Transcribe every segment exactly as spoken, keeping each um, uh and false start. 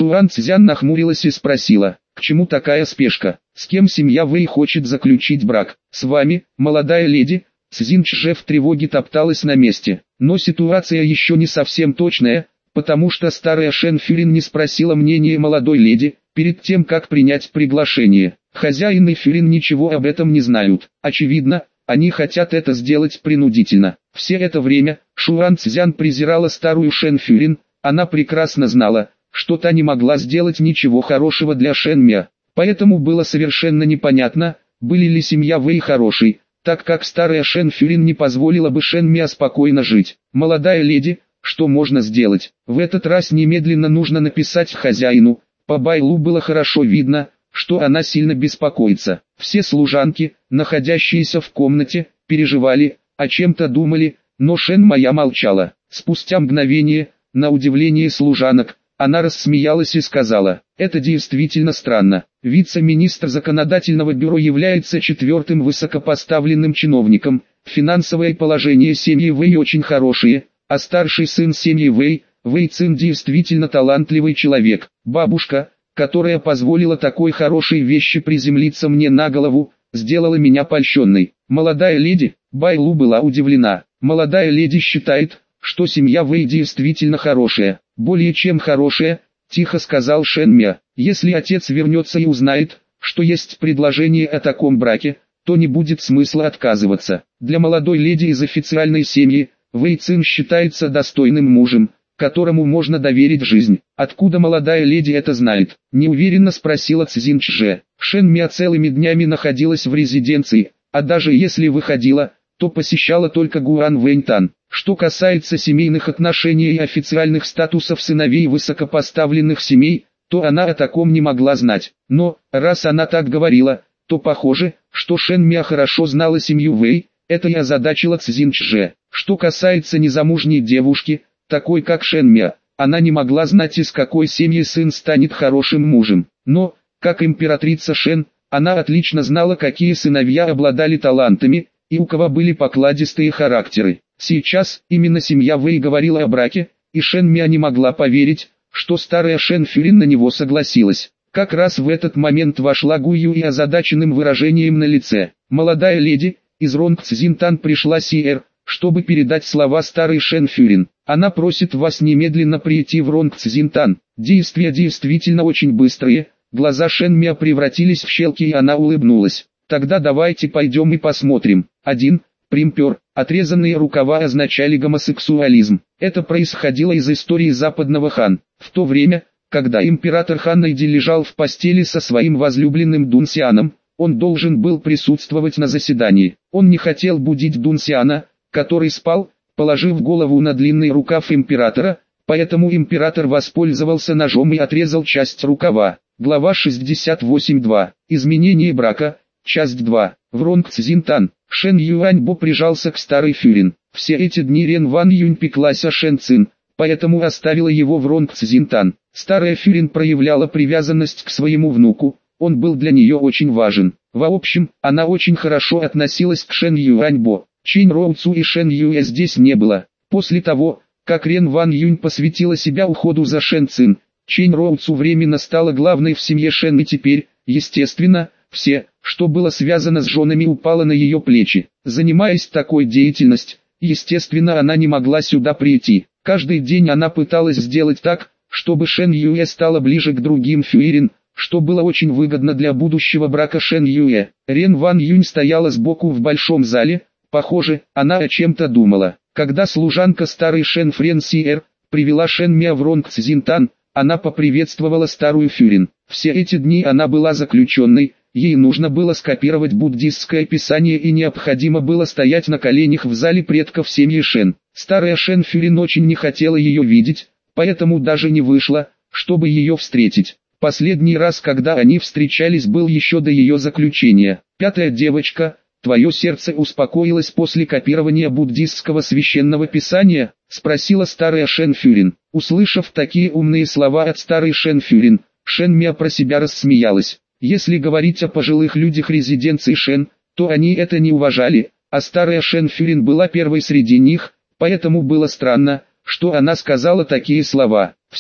Шуан Цзян нахмурилась и спросила, к чему такая спешка, с кем семья Вэй хочет заключить брак, с вами, молодая леди? Цзин Чже в тревоге топталась на месте, но ситуация еще не совсем точная, потому что старая Шэн Фюрин не спросила мнения молодой леди, перед тем как принять приглашение. Хозяин и Фюрин ничего об этом не знают, очевидно, они хотят это сделать принудительно. Все это время, Шуан Цзян презирала старую Шэн Фюрин, она прекрасно знала, что та не могла сделать ничего хорошего для Шэн Мя, поэтому было совершенно непонятно, были ли семья Вэй хорошей, так как старая Шэн Фюрин не позволила бы Шэн Мя спокойно жить. Молодая леди, что можно сделать? В этот раз немедленно нужно написать хозяину. По Байлу было хорошо видно, что она сильно беспокоится. Все служанки, находящиеся в комнате, переживали, о чем-то думали, но Шэн Моя молчала. Спустя мгновение, на удивление служанок, она рассмеялась и сказала, это действительно странно. Вице-министр законодательного бюро является четвертым высокопоставленным чиновником, финансовое положение семьи Вэй очень хорошее, а старший сын семьи Вэй, Вэй Цин действительно талантливый человек. Бабушка, которая позволила такой хорошей вещи приземлиться мне на голову, сделала меня польщенной. Молодая леди, Байлу была удивлена. Молодая леди считает, что семья Вэй действительно хорошая, более чем хорошая, тихо сказал Шэн Мя. Если отец вернется и узнает, что есть предложение о таком браке, то не будет смысла отказываться. Для молодой леди из официальной семьи, Вэй Цин считается достойным мужем, которому можно доверить жизнь. Откуда молодая леди это знает? Неуверенно спросила Цзин Чже. Шэн Мя целыми днями находилась в резиденции, а даже если выходила, то посещала только Гуан Вэньтан. Что касается семейных отношений и официальных статусов сыновей высокопоставленных семей, то она о таком не могла знать. Но, раз она так говорила, то похоже, что Шэн Мя хорошо знала семью Вэй, это и озадачило Цзин Чже. Что касается незамужней девушки, такой как Шэн Мя, она не могла знать, из какой семьи сын станет хорошим мужем. Но, как императрица Шэн, она отлично знала, какие сыновья обладали талантами, и у кого были покладистые характеры. Сейчас, именно семья Вэй говорила о браке, и Шэн Мя не могла поверить, что старая Шэн Фюрин на него согласилась. Как раз в этот момент вошла Гу Юй озадаченным выражением на лице. Молодая леди, из Ронг Цзинтан пришла Сиэр, чтобы передать слова старой Шэн Фюрин. Она просит вас немедленно прийти в Ронг Цзинтан. Действия действительно очень быстрые. Глаза Шэн Мя превратились в щелки, и она улыбнулась. Тогда давайте пойдем и посмотрим. один. Примпер. Отрезанные рукава означали гомосексуализм. Это происходило из истории западного Хан. В то время, когда император Хан Найди лежал в постели со своим возлюбленным Дунсианом, он должен был присутствовать на заседании. Он не хотел будить Дунсиана, который спал, положив голову на длинный рукав императора, поэтому император воспользовался ножом и отрезал часть рукава. Глава шестьдесят восемь два. Изменение брака. Часть два. В Ронг Цзинтан. Шэн Юаньбо прижался к старой Фюрин. Все эти дни Рен Ван Юнь пеклась о Шэн Цин, поэтому оставила его в Ронг Цзинтан. Старая Фюрин проявляла привязанность к своему внуку, он был для нее очень важен. В общем, она очень хорошо относилась к Шэн Юаньбо. Чинь Роу Цу и Шэн Юэ здесь не было. После того, как Рен Ван Юнь посвятила себя уходу за Шэн Цин, Чинь Роу Цу временно стала главной в семье Шэн, и теперь, естественно, все, что было связано с женами, упало на ее плечи. Занимаясь такой деятельностью, естественно, она не могла сюда прийти. Каждый день она пыталась сделать так, чтобы Шэн Юэ стала ближе к другим Фюрин, что было очень выгодно для будущего брака Шэн Юэ. Рен Ван Юнь стояла сбоку в большом зале, похоже, она о чем-то думала. Когда служанка старой Шэн Френ Сиэр привела Шэн Мя в Ронг Цзинтан, она поприветствовала старую Фюрин. Все эти дни она была заключенной, ей нужно было скопировать буддистское писание и необходимо было стоять на коленях в зале предков семьи Шэн. Старая Шэн Фюрин очень не хотела ее видеть, поэтому даже не вышла, чтобы ее встретить. Последний раз, когда они встречались, был еще до ее заключения. «Пятая девочка, твое сердце успокоилось после копирования буддистского священного писания?» — спросила старая Шэн Фюрин. Услышав такие умные слова от старой Шэн Фюрин, Шэн Мя про себя рассмеялась. Если говорить о пожилых людях резиденции Шэн, то они это не уважали, а старая Шэн Фюрин была первой среди них, поэтому было странно, что она сказала такие слова. Все,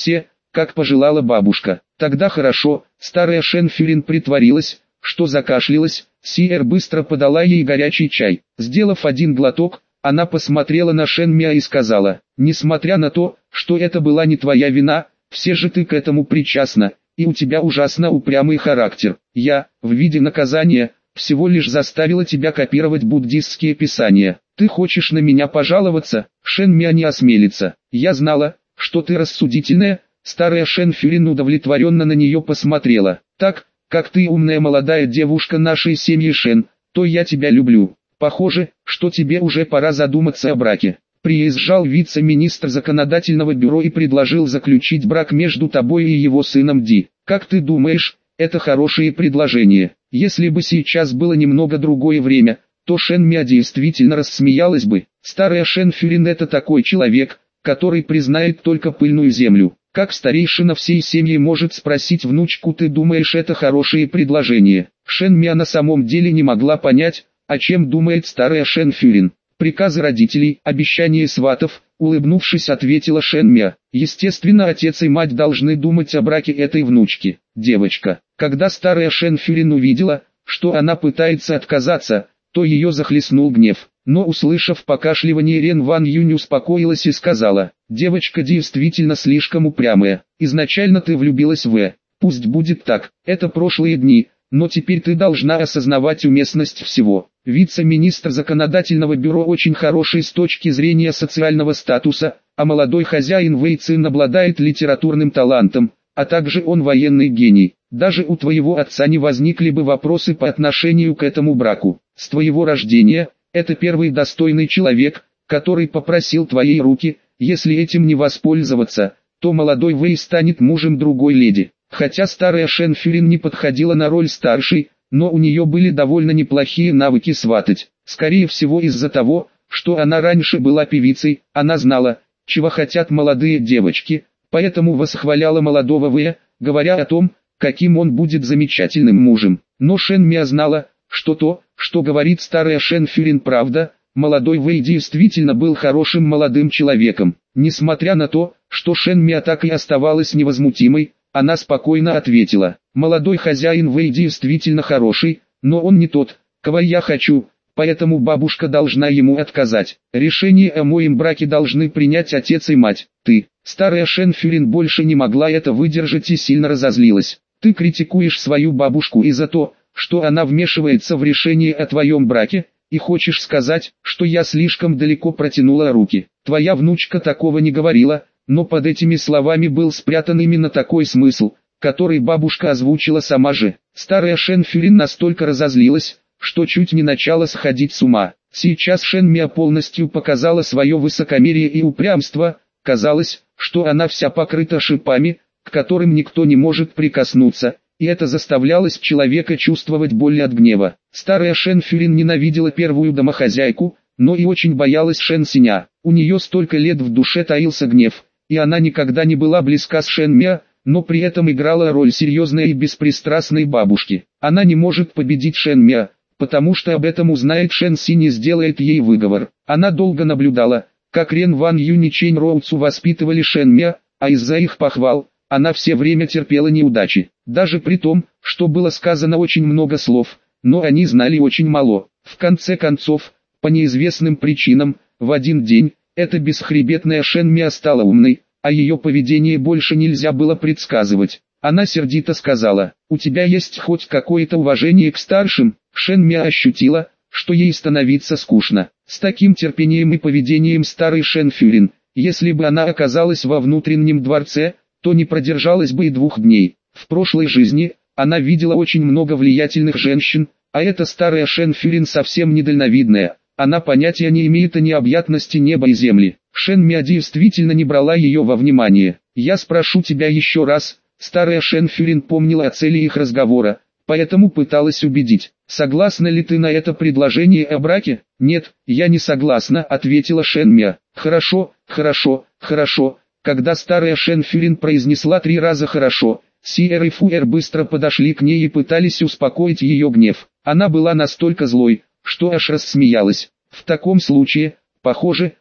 как пожелала бабушка. Тогда хорошо, старая Шенфюрин притворилась, что закашлялась, Сиер быстро подала ей горячий чай. Сделав один глоток, она посмотрела на Шенмя и сказала: «Несмотря на то, что это была не твоя вина, все же ты к этому причастна, и у тебя ужасно упрямый характер. Я, в виде наказания, всего лишь заставила тебя копировать буддистские писания. Ты хочешь на меня пожаловаться?» Шенмя не осмелится. «Я знала, что ты рассудительная». Старая Шенфюрин удовлетворенно на нее посмотрела. «Так, как ты умная молодая девушка нашей семьи Шен, то я тебя люблю. Похоже, что тебе уже пора задуматься о браке. Приезжал вице-министр законодательного бюро и предложил заключить брак между тобой и его сыном Ди. Как ты думаешь, это хорошее предложение? Если бы сейчас было немного другое время, то Шенмя действительно рассмеялась бы. Старая Шенфюрин — это такой человек, который признает только пыльную землю. Как старейшина всей семьи может спросить внучку: «Ты думаешь, это хорошее предложение?» Шенмя на самом деле не могла понять, о чем думает старая Шенфюрин. «Приказы родителей, обещания сватов», — улыбнувшись, ответила Шенмя. «Естественно, отец и мать должны думать о браке этой внучки. Девочка». Когда старая Шенфюрин увидела, что она пытается отказаться, то ее захлестнул гнев. Но, услышав покашливание, Рен Ван Юнь успокоилась и сказала: «Девочка действительно слишком упрямая. Изначально ты влюбилась в Э. Пусть будет так, это прошлые дни, но теперь ты должна осознавать уместность всего. Вице-министр законодательного бюро очень хороший с точки зрения социального статуса, а молодой хозяин Вэй Цин обладает литературным талантом, а также он военный гений. Даже у твоего отца не возникли бы вопросы по отношению к этому браку. С твоего рождения, это первый достойный человек, который попросил твоей руки. Если этим не воспользоваться, то молодой Вэй станет мужем другой леди». Хотя старая Шенфюрин не подходила на роль старшей, но у нее были довольно неплохие навыки сватать. Скорее всего из-за того, что она раньше была певицей, она знала, чего хотят молодые девочки, поэтому восхваляла молодого Вэя, говоря о том, каким он будет замечательным мужем. Но Шенмя знала, что то, что говорит старая Шенфюрин, правда. Молодой Вэй действительно был хорошим молодым человеком. Несмотря на то, что Шенмя так и оставалась невозмутимой, она спокойно ответила: «Молодой хозяин Вэй действительно хороший, но он не тот, кого я хочу, поэтому бабушка должна ему отказать. Решение о моем браке должны принять отец и мать. Ты». Старая Шенфюрин больше не могла это выдержать и сильно разозлилась. «Ты критикуешь свою бабушку из-за того, что она вмешивается в решение о твоем браке, и хочешь сказать, что я слишком далеко протянула руки. Твоя внучка такого не говорила». Но под этими словами был спрятан именно такой смысл, который бабушка озвучила сама же. Старая Шенфюрин настолько разозлилась, что чуть не начала сходить с ума. Сейчас Шенмя полностью показала свое высокомерие и упрямство. Казалось, что она вся покрыта шипами, к которым никто не может прикоснуться, и это заставляло человека чувствовать боль от гнева. Старая Шенфюрин ненавидела первую домохозяйку, но и очень боялась Шен Синя. У нее столько лет в душе таился гнев, и она никогда не была близка с Шенмя, но при этом играла роль серьезной и беспристрастной бабушки. Она не может победить Шенмя, потому что об этом узнает Шен Синь и сделает ей выговор. Она долго наблюдала, как Рен Ван Юнь и Чэнь Роуцу воспитывали Шенмя, а из-за их похвал, она все время терпела неудачи. Даже при том, что было сказано очень много слов, но они знали очень мало. В конце концов, по неизвестным причинам, в один день, эта бесхребетная Шенмя стала умной, а ее поведение больше нельзя было предсказывать. Она сердито сказала: «У тебя есть хоть какое-то уважение к старшим?» Шенмя ощутила, что ей становится скучно. С таким терпением и поведением старой Шенфюрин, если бы она оказалась во внутреннем дворце, то не продержалась бы и двух дней. В прошлой жизни, она видела очень много влиятельных женщин, а эта старая Шенфюрин совсем недальновидная. Она понятия не имеет о необъятности неба и земли. Шенмя действительно не брала ее во внимание. «Я спрошу тебя еще раз». Старая Шенфюрин помнила о цели их разговора, поэтому пыталась убедить. «Согласна ли ты на это предложение о браке?» «Нет, я не согласна», — ответила Шенмя. «Хорошо, хорошо, хорошо». Когда старая Шенфюрин произнесла три раза «хорошо», Сиэр и Фуэр быстро подошли к ней и пытались успокоить ее гнев. Она была настолько злой, что аж рассмеялась. «В таком случае, похоже,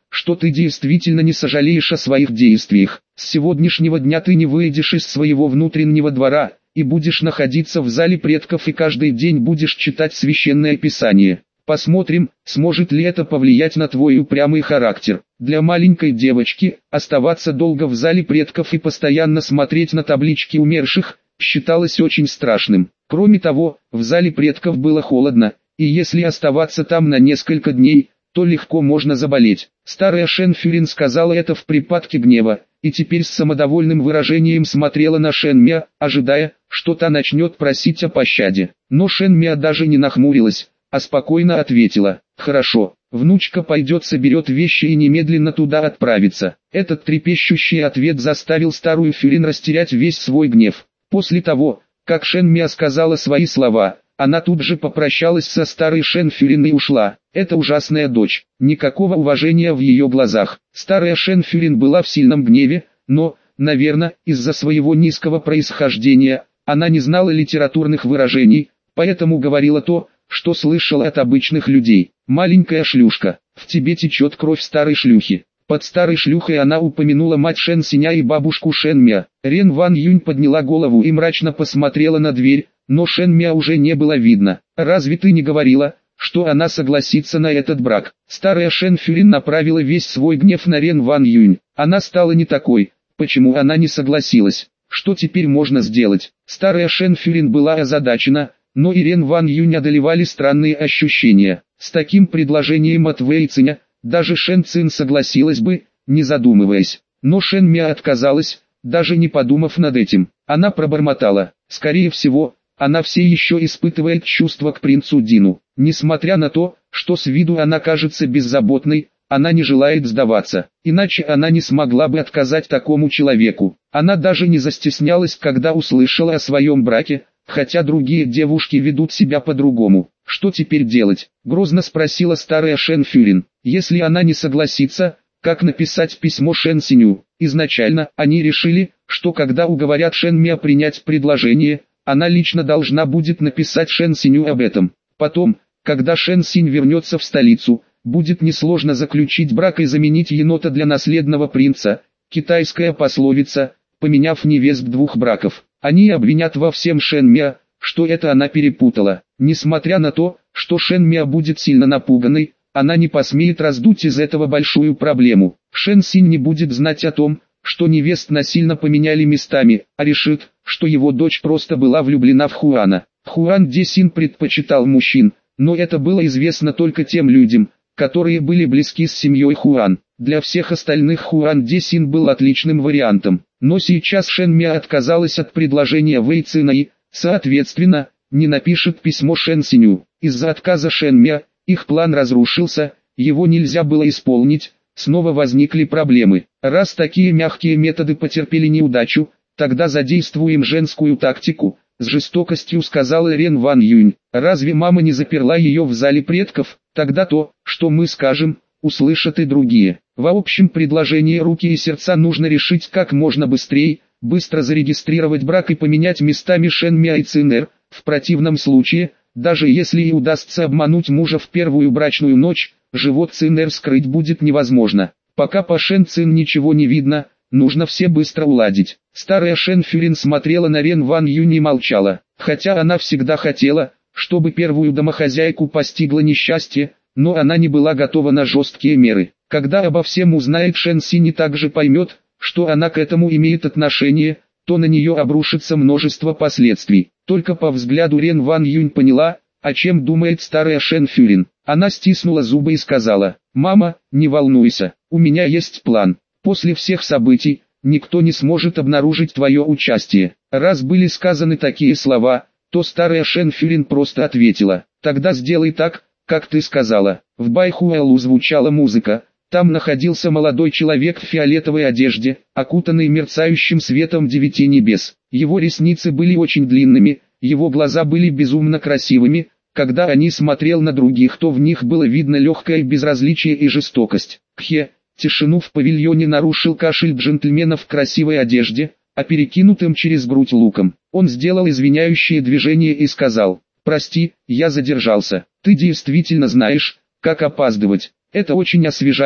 что ты действительно не сожалеешь о своих действиях. С сегодняшнего дня ты не выйдешь из своего внутреннего двора, и будешь находиться в зале предков и каждый день будешь читать священное писание. Посмотрим, сможет ли это повлиять на твой упрямый характер. Для маленькой девочки, оставаться долго в зале предков и постоянно смотреть на таблички умерших, считалось очень страшным. Кроме того, в зале предков было холодно, и если оставаться там на несколько дней, то легко можно заболеть. Старая Шенфюрин сказала это в припадке гнева, и теперь с самодовольным выражением смотрела на Шенмя, ожидая, что та начнет просить о пощаде. Но Шенмя даже не нахмурилась, а спокойно ответила: «Хорошо, внучка пойдет соберет вещи и немедленно туда отправится». Этот трепещущий ответ заставил старую Фюрин растерять весь свой гнев. После того, как Шенмя сказала свои слова, она тут же попрощалась со старой Шенфюрин и ушла. Эта ужасная дочь, никакого уважения в ее глазах. Старая Шенфюрин была в сильном гневе, но, наверное, из-за своего низкого происхождения, она не знала литературных выражений, поэтому говорила то, что слышала от обычных людей. «Маленькая шлюшка, в тебе течет кровь старой шлюхи». Под старой шлюхой она упомянула мать Шен Синя и бабушку Шен Мя. Рен Ван Юнь подняла голову и мрачно посмотрела на дверь, но Шен Мя уже не было видно. «Разве ты не говорила, что она согласится на этот брак?» Старая Шен Фюрин направила весь свой гнев на Рен Ван Юнь. Она стала не такой. Почему она не согласилась? Что теперь можно сделать? Старая Шен Фюрин была озадачена, но и Рен Ван Юнь одолевали странные ощущения. С таким предложением от Вэй Циня, даже Шен Цин согласилась бы, не задумываясь. Но Шен Мя отказалась, даже не подумав над этим. Она пробормотала: «Скорее всего, она все еще испытывает чувства к принцу Дину. Несмотря на то, что с виду она кажется беззаботной, она не желает сдаваться, иначе она не смогла бы отказать такому человеку». Она даже не застеснялась, когда услышала о своем браке, хотя другие девушки ведут себя по-другому. «Что теперь делать?» – грозно спросила старая Шен Фюрин. «Если она не согласится, как написать письмо Шен Синю?» Изначально они решили, что когда уговорят Шен Мя принять предложение, она лично должна будет написать Шен Синю об этом. Потом, когда Шен Синь вернется в столицу, будет несложно заключить брак и заменить енота для наследного принца. Китайская пословица: «Поменяв невест двух браков». Они обвинят во всем Шен Мя, что это она перепутала. Несмотря на то, что Шен Мя будет сильно напуганной, она не посмеет раздуть из этого большую проблему. Шен Синь не будет знать о том, что невест насильно поменяли местами, а решит, что его дочь просто была влюблена в Хуана. Хуан Де Син предпочитал мужчин, но это было известно только тем людям, которые были близки с семьей Хуан. Для всех остальных Хуан Де Син был отличным вариантом. Но сейчас Шен Мя отказалась от предложения Вэй Цина и, соответственно, не напишет письмо Шен Синю. Из-за отказа Шен Мя, их план разрушился, его нельзя было исполнить, снова возникли проблемы. Раз такие мягкие методы потерпели неудачу, тогда задействуем женскую тактику, с жестокостью сказала Рен Ван Юнь. Разве мама не заперла ее в зале предков? Тогда то, что мы скажем, услышат и другие. В общем, предложение руки и сердца нужно решить как можно быстрее, быстро зарегистрировать брак и поменять местами Шен Мя и Цинэр. В противном случае, даже если и удастся обмануть мужа в первую брачную ночь, живот Цинэр скрыть будет невозможно. Пока по Шен Цин ничего не видно, нужно все быстро уладить. Старая Шен Фюрин смотрела на Рен Ван Юнь и молчала, хотя она всегда хотела, чтобы первую домохозяйку постигло несчастье, но она не была готова на жесткие меры. Когда обо всем узнает Шен Синь и также поймет, что она к этому имеет отношение, то на нее обрушится множество последствий. Только по взгляду Рен Ван Юнь поняла, о чем думает старая Шен Фюрин. Она стиснула зубы и сказала: «Мама, не волнуйся, у меня есть план. После всех событий, никто не сможет обнаружить твое участие». Раз были сказаны такие слова, то старая Шен Фюрин просто ответила: «Тогда сделай так, как ты сказала». В Байхуэлу звучала музыка. Там находился молодой человек в фиолетовой одежде, окутанный мерцающим светом девяти небес. Его ресницы были очень длинными, его глаза были безумно красивыми. Когда они смотрел на других, то в них было видно легкое безразличие и жестокость. Кхе, тишину в павильоне нарушил кашель джентльмена в красивой одежде, а перекинутым через грудь луком. Он сделал извиняющее движение и сказал: «Прости, я задержался. Ты действительно знаешь, как опаздывать. Это очень освежает»,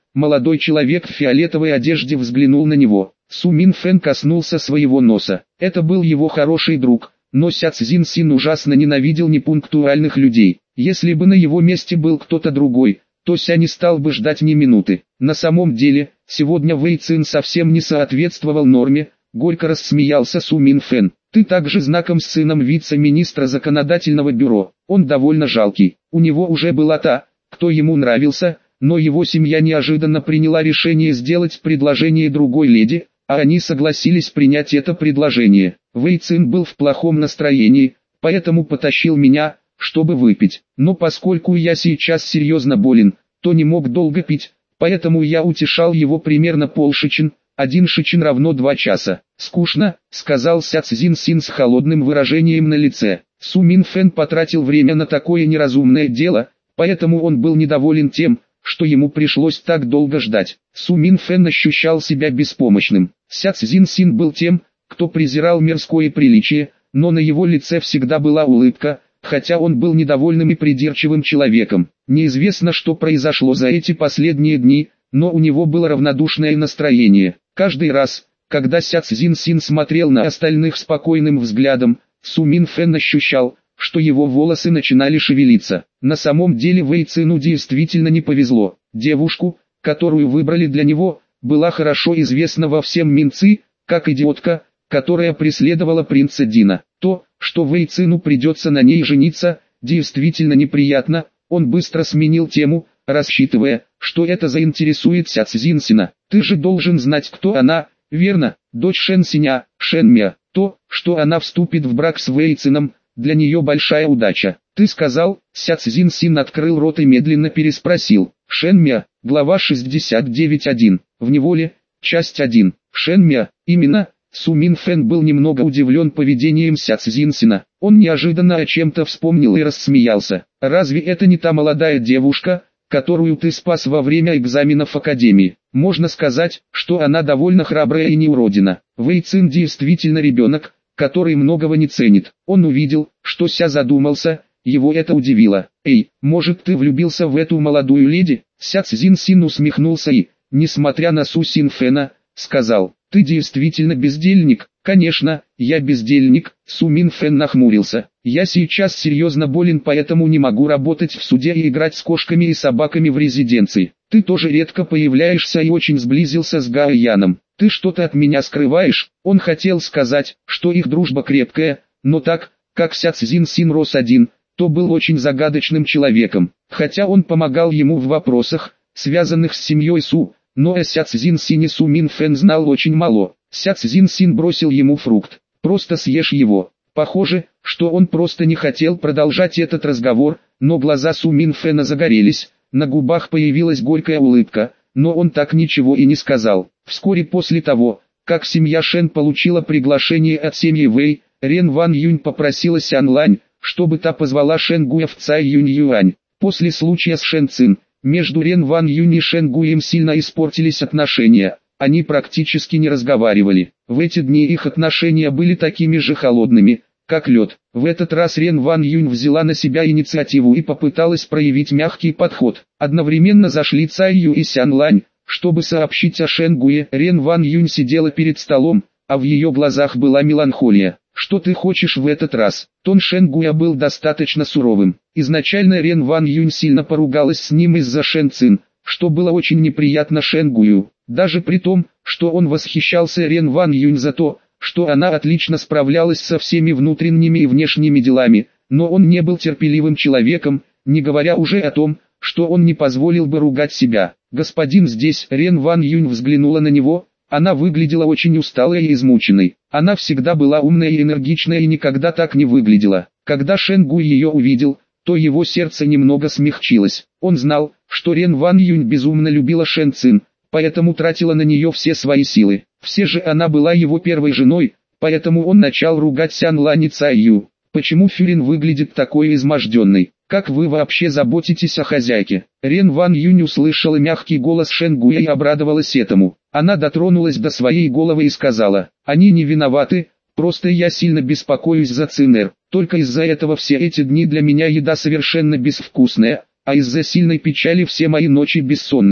Молодой человек в фиолетовой одежде взглянул на него. Су Мин Фэн коснулся своего носа. Это был его хороший друг, но Ся Цзин Син ужасно ненавидел непунктуальных людей. Если бы на его месте был кто-то другой, то Ся не стал бы ждать ни минуты. На самом деле, сегодня Вэй Цин совсем не соответствовал норме, горько рассмеялся Су Мин Фэн. Ты также знаком с сыном вице-министра законодательного бюро. Он довольно жалкий. У него уже была та, кто ему нравился, но его семья неожиданно приняла решение сделать предложение другой леди, а они согласились принять это предложение. Вэй Цин был в плохом настроении, поэтому потащил меня, чтобы выпить. Но поскольку я сейчас серьезно болен, то не мог долго пить, поэтому я утешал его примерно полшичин. Один шичин равно два часа. «Скучно», — сказал Ся Цзин Син с холодным выражением на лице. Су Мин Фэн потратил время на такое неразумное дело, поэтому он был недоволен тем, что ему пришлось так долго ждать. Су Мин Фэн ощущал себя беспомощным. Ся Цзин Син был тем, кто презирал мирское приличие, но на его лице всегда была улыбка, хотя он был недовольным и придирчивым человеком. Неизвестно, что произошло за эти последние дни, но у него было равнодушное настроение. Каждый раз, когда Ся Цзин Син смотрел на остальных спокойным взглядом, Су Мин Фэн ощущал, что его волосы начинали шевелиться. На самом деле Вэй Цину действительно не повезло. Девушку, которую выбрали для него, была хорошо известна во всем Минци, как идиотка, которая преследовала принца Дина. То, что Вэй Цину придется на ней жениться, действительно неприятно. Он быстро сменил тему, рассчитывая, что это заинтересует Ся Цзин Сина. Ты же должен знать, кто она, верно? Дочь Шэн Синя, Шэн Мя. То, что она вступит в брак с Вэй Цином, для нее большая удача. Ты сказал, Ся Цзин Син открыл рот и медленно переспросил. Шэн Мя, глава шестьдесят девять точка один. В неволе, часть один. Шэн Мя, именно. Су Мин Фэн был немного удивлен поведением Ся Цзин Сина. Он неожиданно о чем-то вспомнил и рассмеялся. Разве это не та молодая девушка, которую ты спас во время экзаменов Академии? Можно сказать, что она довольно храбрая и неуродина. Вэй Цин действительно ребенок, который многого не ценит. Он увидел, что Ся задумался, его это удивило. Эй, может ты влюбился в эту молодую леди? Ся Цзин Син усмехнулся и, несмотря на Су Син Фэна, сказал, ты действительно бездельник? Конечно, я бездельник. Су Мин Фэн нахмурился. Я сейчас серьезно болен, поэтому не могу работать в суде и играть с кошками и собаками в резиденции. Ты тоже редко появляешься и очень сблизился с Гао Яном. Ты что-то от меня скрываешь? Он хотел сказать, что их дружба крепкая, но так, как Ся Цзин Син рос один, то был очень загадочным человеком. Хотя он помогал ему в вопросах, связанных с семьей Су, но о Ся Цзин Сине Су Мин Фэн знал очень мало. Ся Цзин Син бросил ему фрукт. Просто съешь его. Похоже, что он просто не хотел продолжать этот разговор, но глаза Су Мин Фэна загорелись, на губах появилась горькая улыбка, но он так ничего и не сказал. Вскоре после того, как семья Шэн получила приглашение от семьи Вэй, Рен Ван Юнь попросила Сян Лань, чтобы та позвала Шэн Гуя в Цай Юнь Юань. После случая с Шэн Цин, между Рен Ван Юнь и Шэн Гуем сильно испортились отношения. Они практически не разговаривали. В эти дни их отношения были такими же холодными, как лед. В этот раз Рен Ван Юнь взяла на себя инициативу и попыталась проявить мягкий подход. Одновременно зашли Цай Ю и Сян Лань, чтобы сообщить о Шэн Гуе. Рен Ван Юнь сидела перед столом, а в ее глазах была меланхолия. «Что ты хочешь в этот раз?» Тон Шэн Гуя был достаточно суровым. Изначально Рен Ван Юнь сильно поругалась с ним из-за Шэн Цин, что было очень неприятно Шэн Гую. Даже при том, что он восхищался Рен Ван Юнь за то, что она отлично справлялась со всеми внутренними и внешними делами, но он не был терпеливым человеком, не говоря уже о том, что он не позволил бы ругать себя. «Господин здесь», Рен Ван Юнь взглянула на него, она выглядела очень усталой и измученной. Она всегда была умная и энергичная и никогда так не выглядела. Когда Шэн Гуй ее увидел, то его сердце немного смягчилось. Он знал, что Рен Ван Юнь безумно любила Шэн Цин, поэтому тратила на нее все свои силы. Все же она была его первой женой, поэтому он начал ругать Сян Лань и Цай Ю. «Почему Фюрин выглядит такой изможденный? Как вы вообще заботитесь о хозяйке?» Рен Ван Юнь услышала мягкий голос Шэн Гуя и обрадовалась этому. Она дотронулась до своей головы и сказала, «Они не виноваты, просто я сильно беспокоюсь за Цинэр. Только из-за этого все эти дни для меня еда совершенно безвкусная, а из-за сильной печали все мои ночи бессонные.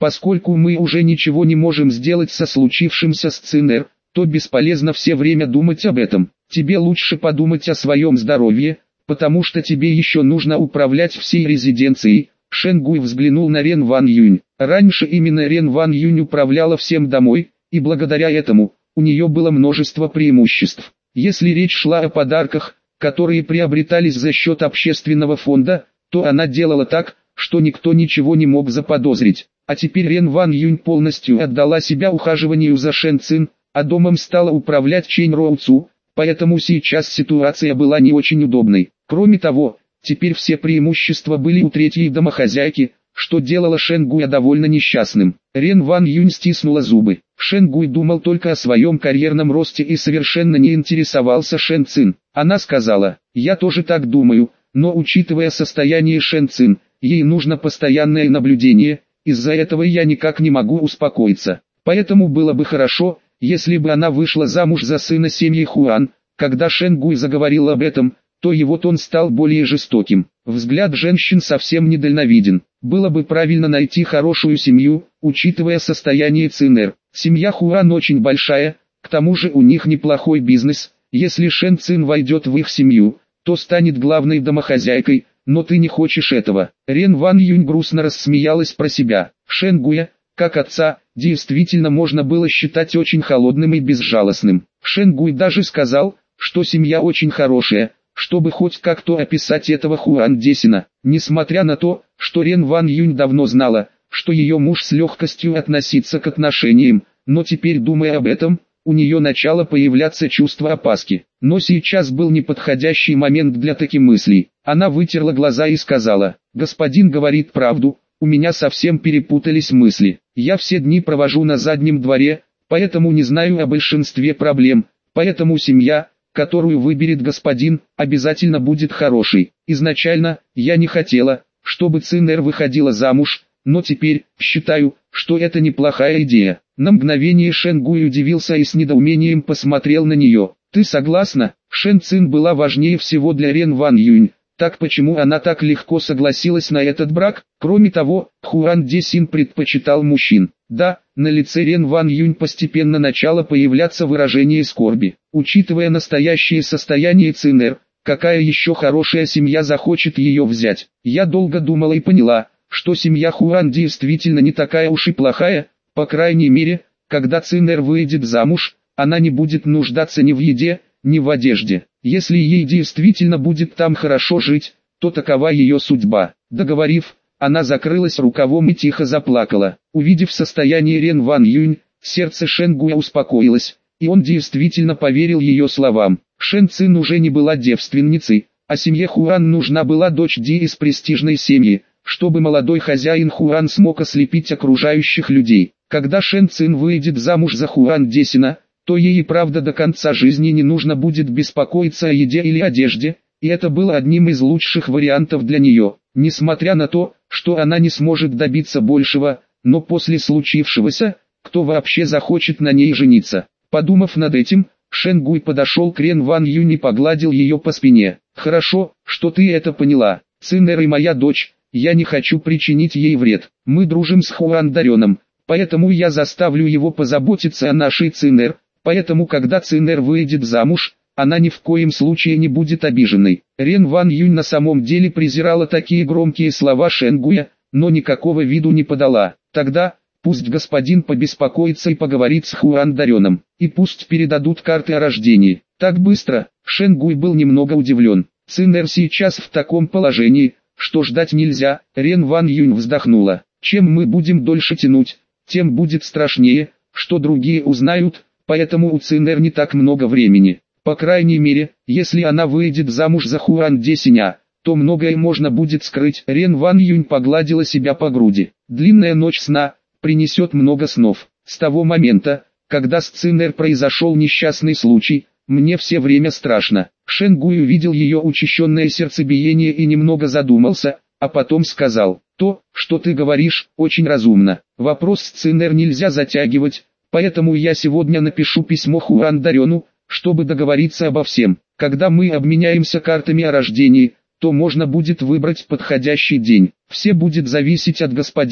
Поскольку мы уже ничего не можем сделать со случившимся с Цинер, то бесполезно все время думать об этом. Тебе лучше подумать о своем здоровье, потому что тебе еще нужно управлять всей резиденцией. Шен Гуй взглянул на Рен Ван Юнь. Раньше именно Рен Ван Юнь управляла всем домой, и благодаря этому, у нее было множество преимуществ. Если речь шла о подарках, которые приобретались за счет общественного фонда, то она делала так, что никто ничего не мог заподозрить. А теперь Рен Ван Юнь полностью отдала себя ухаживанию за Шен Цин, а домом стала управлять Чэнь Роу Цу, поэтому сейчас ситуация была не очень удобной. Кроме того, теперь все преимущества были у третьей домохозяйки, что делало Шен Гуя довольно несчастным. Рен Ван Юнь стиснула зубы. Шен Гуй думал только о своем карьерном росте и совершенно не интересовался Шен Цин. Она сказала: «Я тоже так думаю, но учитывая состояние Шен Цин, ей нужно постоянное наблюдение, из-за этого я никак не могу успокоиться. Поэтому было бы хорошо, если бы она вышла замуж за сына семьи Хуан». Когда Шен Гуй заговорил об этом, то его тон стал более жестоким. Взгляд женщин совсем недальновиден. Было бы правильно найти хорошую семью, учитывая состояние Цинер. Семья Хуан очень большая, к тому же у них неплохой бизнес. Если Шен Цин войдет в их семью, то станет главной домохозяйкой, но ты не хочешь этого. Рен Ван Юнь грустно рассмеялась про себя. Шен Гуя, как отца, действительно можно было считать очень холодным и безжалостным. Шен Гуй даже сказал, что семья очень хорошая, чтобы хоть как-то описать этого Хуан Десина. Несмотря на то, что Рен Ван Юнь давно знала, что ее муж с легкостью относится к отношениям, но теперь, думая об этом, у нее начало появляться чувство опаски. Но сейчас был неподходящий момент для таких мыслей. Она вытерла глаза и сказала: «Господин говорит правду, у меня совсем перепутались мысли. Я все дни провожу на заднем дворе, поэтому не знаю о большинстве проблем, поэтому семья, которую выберет господин, обязательно будет хорошей. Изначально, я не хотела, чтобы Цинер выходила замуж, но теперь, считаю, что это неплохая идея». На мгновение Шен Гуй удивился и с недоумением посмотрел на нее. «Ты согласна?» Шен Цин была важнее всего для Рен Ван Юнь. Так почему она так легко согласилась на этот брак? Кроме того, Хуан Десин предпочитал мужчин. Да, на лице Рен Ван Юнь постепенно начало появляться выражение скорби. Учитывая настоящее состояние Цинер, какая еще хорошая семья захочет ее взять? Я долго думала и поняла, что семья Хуан действительно не такая уж и плохая. По крайней мере, когда Цинер выйдет замуж, она не будет нуждаться ни в еде, ни в одежде. Если ей действительно будет там хорошо жить, то такова ее судьба. Договорив, она закрылась рукавом и тихо заплакала. Увидев состояние Рен Ван Юнь, сердце Шен Гуя успокоилось, и он действительно поверил ее словам. Шен Цин уже не была девственницей, а семье Хуан нужна была дочь Ди из престижной семьи, чтобы молодой хозяин Хуан смог ослепить окружающих людей. Когда Шен Цин выйдет замуж за Хуан Десина, то ей и правда до конца жизни не нужно будет беспокоиться о еде или одежде, и это было одним из лучших вариантов для нее. Несмотря на то, что она не сможет добиться большего, но после случившегося, кто вообще захочет на ней жениться? Подумав над этим, Шен Гуй подошел к Рен Ван Юнь и погладил ее по спине. «Хорошо, что ты это поняла. Цинер и моя дочь, я не хочу причинить ей вред. Мы дружим с Хуан Дареном, поэтому я заставлю его позаботиться о нашей Цинер, поэтому когда Цинер выйдет замуж, она ни в коем случае не будет обиженной». Рен Ван Юнь на самом деле презирала такие громкие слова Шен Гуя, но никакого виду не подала. «Тогда, пусть господин побеспокоится и поговорит с Хуан Дареном, и пусть передадут карты о рождении». Так быстро, Шен Гуй был немного удивлен. Цинер сейчас в таком положении, что ждать нельзя. Рен Ван Юнь вздохнула. «Чем мы будем дольше тянуть, тем будет страшнее, что другие узнают, поэтому у Цинер не так много времени. По крайней мере, если она выйдет замуж за Хуан Десиня, то многое можно будет скрыть». Рен Ван Юнь погладила себя по груди. «Длинная ночь сна принесет много снов. С того момента, когда с Цинер произошел несчастный случай, мне все время страшно». Шен Гуй увидел ее учащенное сердцебиение и немного задумался, а потом сказал: «То, что ты говоришь, очень разумно. Вопрос с Цинер нельзя затягивать, поэтому я сегодня напишу письмо Хуан Дарену, чтобы договориться обо всем. Когда мы обменяемся картами о рождении, то можно будет выбрать подходящий день. Все будет зависеть от господина,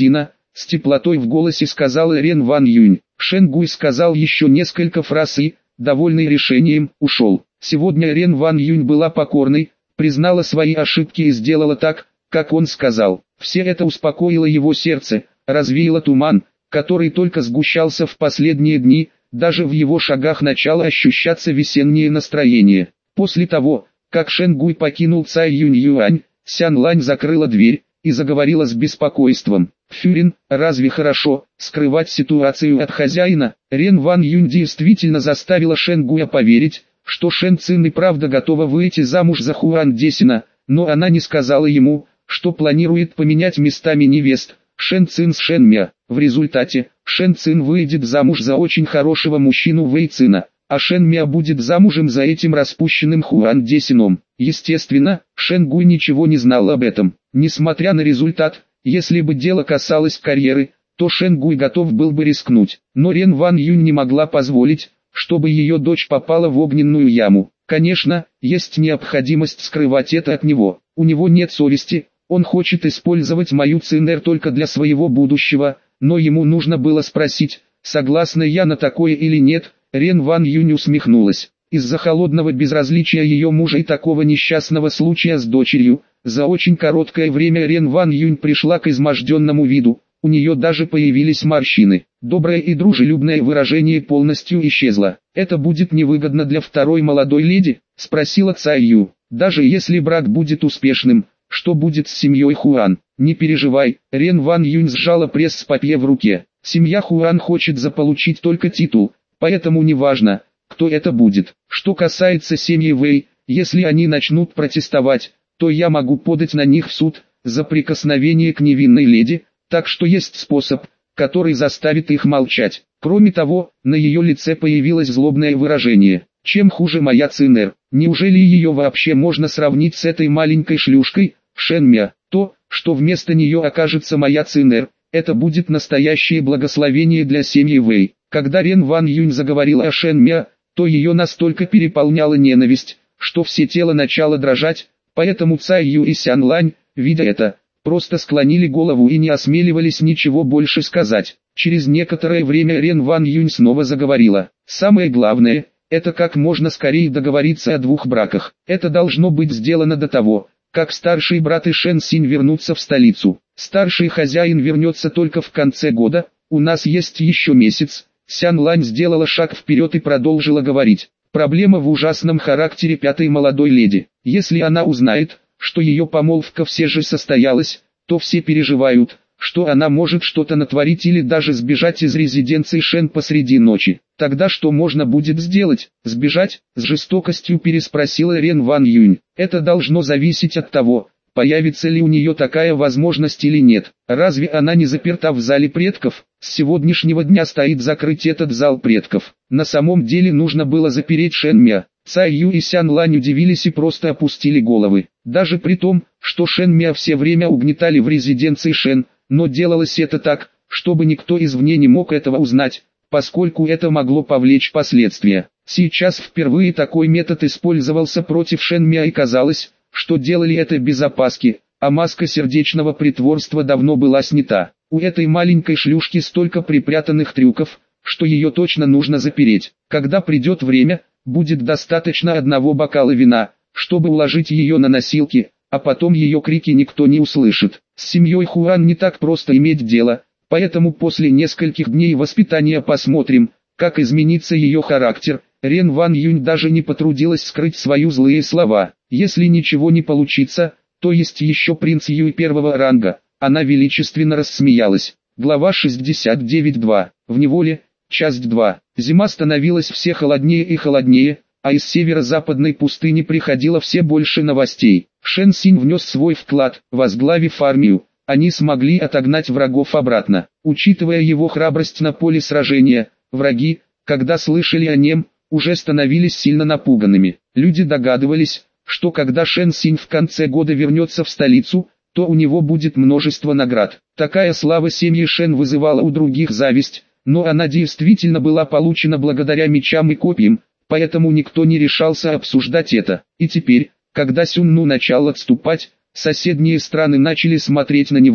с теплотой в голосе сказала Рен Ван Юнь. Шен Гуй сказал еще несколько фраз и, довольный решением, ушел. Сегодня Рен Ван Юнь была покорной, признала свои ошибки и сделала так, как он сказал. Все это успокоило его сердце, развеяло туман, который только сгущался в последние дни, даже в его шагах начало ощущаться весеннее настроение. После того, как Шен Гуй покинул Цай Юнь Юань, Сян Лань закрыла дверь и заговорила с беспокойством. «Фюрин, разве хорошо скрывать ситуацию от хозяина?» Рен Ван Юнь действительно заставила Шен Гуя поверить, что Шен Цин и правда готова выйти замуж за Хуан Десина, но она не сказала ему, что планирует поменять местами невест Шен Цин с Шен Мя. В результате, Шен Цин выйдет замуж за очень хорошего мужчину Вэй Цина, а Шен Мя будет замужем за этим распущенным Хуан Десином. Естественно, Шен Гуй ничего не знал об этом. Несмотря на результат, если бы дело касалось карьеры, то Шен Гуй готов был бы рискнуть. Но Рен Ван Юнь не могла позволить, чтобы ее дочь попала в огненную яму. Конечно, есть необходимость скрывать это от него. У него нет совести, он хочет использовать мою Цинэр только для своего будущего, но ему нужно было спросить, согласна я на такое или нет. Рен Ван Юнь усмехнулась. Из-за холодного безразличия ее мужа и такого несчастного случая с дочерью, за очень короткое время Рен Ван Юнь пришла к изможденному виду, у нее даже появились морщины. Доброе и дружелюбное выражение полностью исчезло. «Это будет невыгодно для второй молодой леди?» – спросила Цай Ю. «Даже если брак будет успешным, что будет с семьей Хуан?» «Не переживай», – Рен Ван Юнь сжала пресс-папье в руке. «Семья Хуан хочет заполучить только титул, поэтому неважно, кто это будет. Что касается семьи Вэй, если они начнут протестовать, то я могу подать на них в суд за прикосновение к невинной леди, так что есть способ, который заставит их молчать». Кроме того, на ее лице появилось злобное выражение. «Чем хуже моя Цинэр? Неужели ее вообще можно сравнить с этой маленькой шлюшкой, Шен Мя? То, что вместо нее окажется моя Цинэр, это будет настоящее благословение для семьи Вэй». Когда Рен Ван Юнь заговорила о Шен Мя, то ее настолько переполняла ненависть, что все тело начало дрожать, поэтому Цай Ю и Сян Лань, видя это, просто склонили голову и не осмеливались ничего больше сказать. Через некоторое время Рен Ван Юнь снова заговорила. «Самое главное, это как можно скорее договориться о двух браках. Это должно быть сделано до того, как старший брат и Шен Синь вернутся в столицу. Старший хозяин вернется только в конце года, у нас есть еще месяц». Сян Лань сделала шаг вперед и продолжила говорить. «Проблема в ужасном характере пятой молодой леди. Если она узнает, что ее помолвка все же состоялась, то все переживают, что она может что-то натворить или даже сбежать из резиденции Шен посреди ночи. Тогда что можно будет сделать? Сбежать?» — с жестокостью переспросила Рен Ван Юнь. «Это должно зависеть от того, появится ли у нее такая возможность или нет. Разве она не заперта в зале предков? С сегодняшнего дня стоит закрыть этот зал предков. На самом деле нужно было запереть Шен Мя». Цай Ю и Сян Лань удивились и просто опустили головы. Даже при том, что Шен Мя все время угнетали в резиденции Шен, но делалось это так, чтобы никто извне не мог этого узнать, поскольку это могло повлечь последствия. Сейчас впервые такой метод использовался против Шен Мя и казалось, что делали это без опаски, а маска сердечного притворства давно была снята. У этой маленькой шлюшки столько припрятанных трюков, что ее точно нужно запереть. Когда придет время, будет достаточно одного бокала вина, чтобы уложить ее на носилки, а потом ее крики никто не услышит. С семьей Хуан не так просто иметь дело, поэтому после нескольких дней воспитания посмотрим, как изменится ее характер. Рен Ван Юнь даже не потрудилась скрыть свои злые слова. «Если ничего не получится, то есть еще принц Юй первого ранга». Она величественно рассмеялась. Глава шестьдесят девять два. В неволе. Часть два. Зима становилась все холоднее и холоднее, а из северо-западной пустыни приходило все больше новостей. Шен Синь внес свой вклад, возглавив армию. Они смогли отогнать врагов обратно. Учитывая его храбрость на поле сражения, враги, когда слышали о нем, уже становились сильно напуганными. Люди догадывались, что когда Шен Синь в конце года вернется в столицу, то у него будет множество наград. Такая слава семьи Шен вызывала у других зависть, но она действительно была получена благодаря мечам и копьям, поэтому никто не решался обсуждать это. И теперь, когда Сюнну начал отступать, соседние страны начали смотреть на него,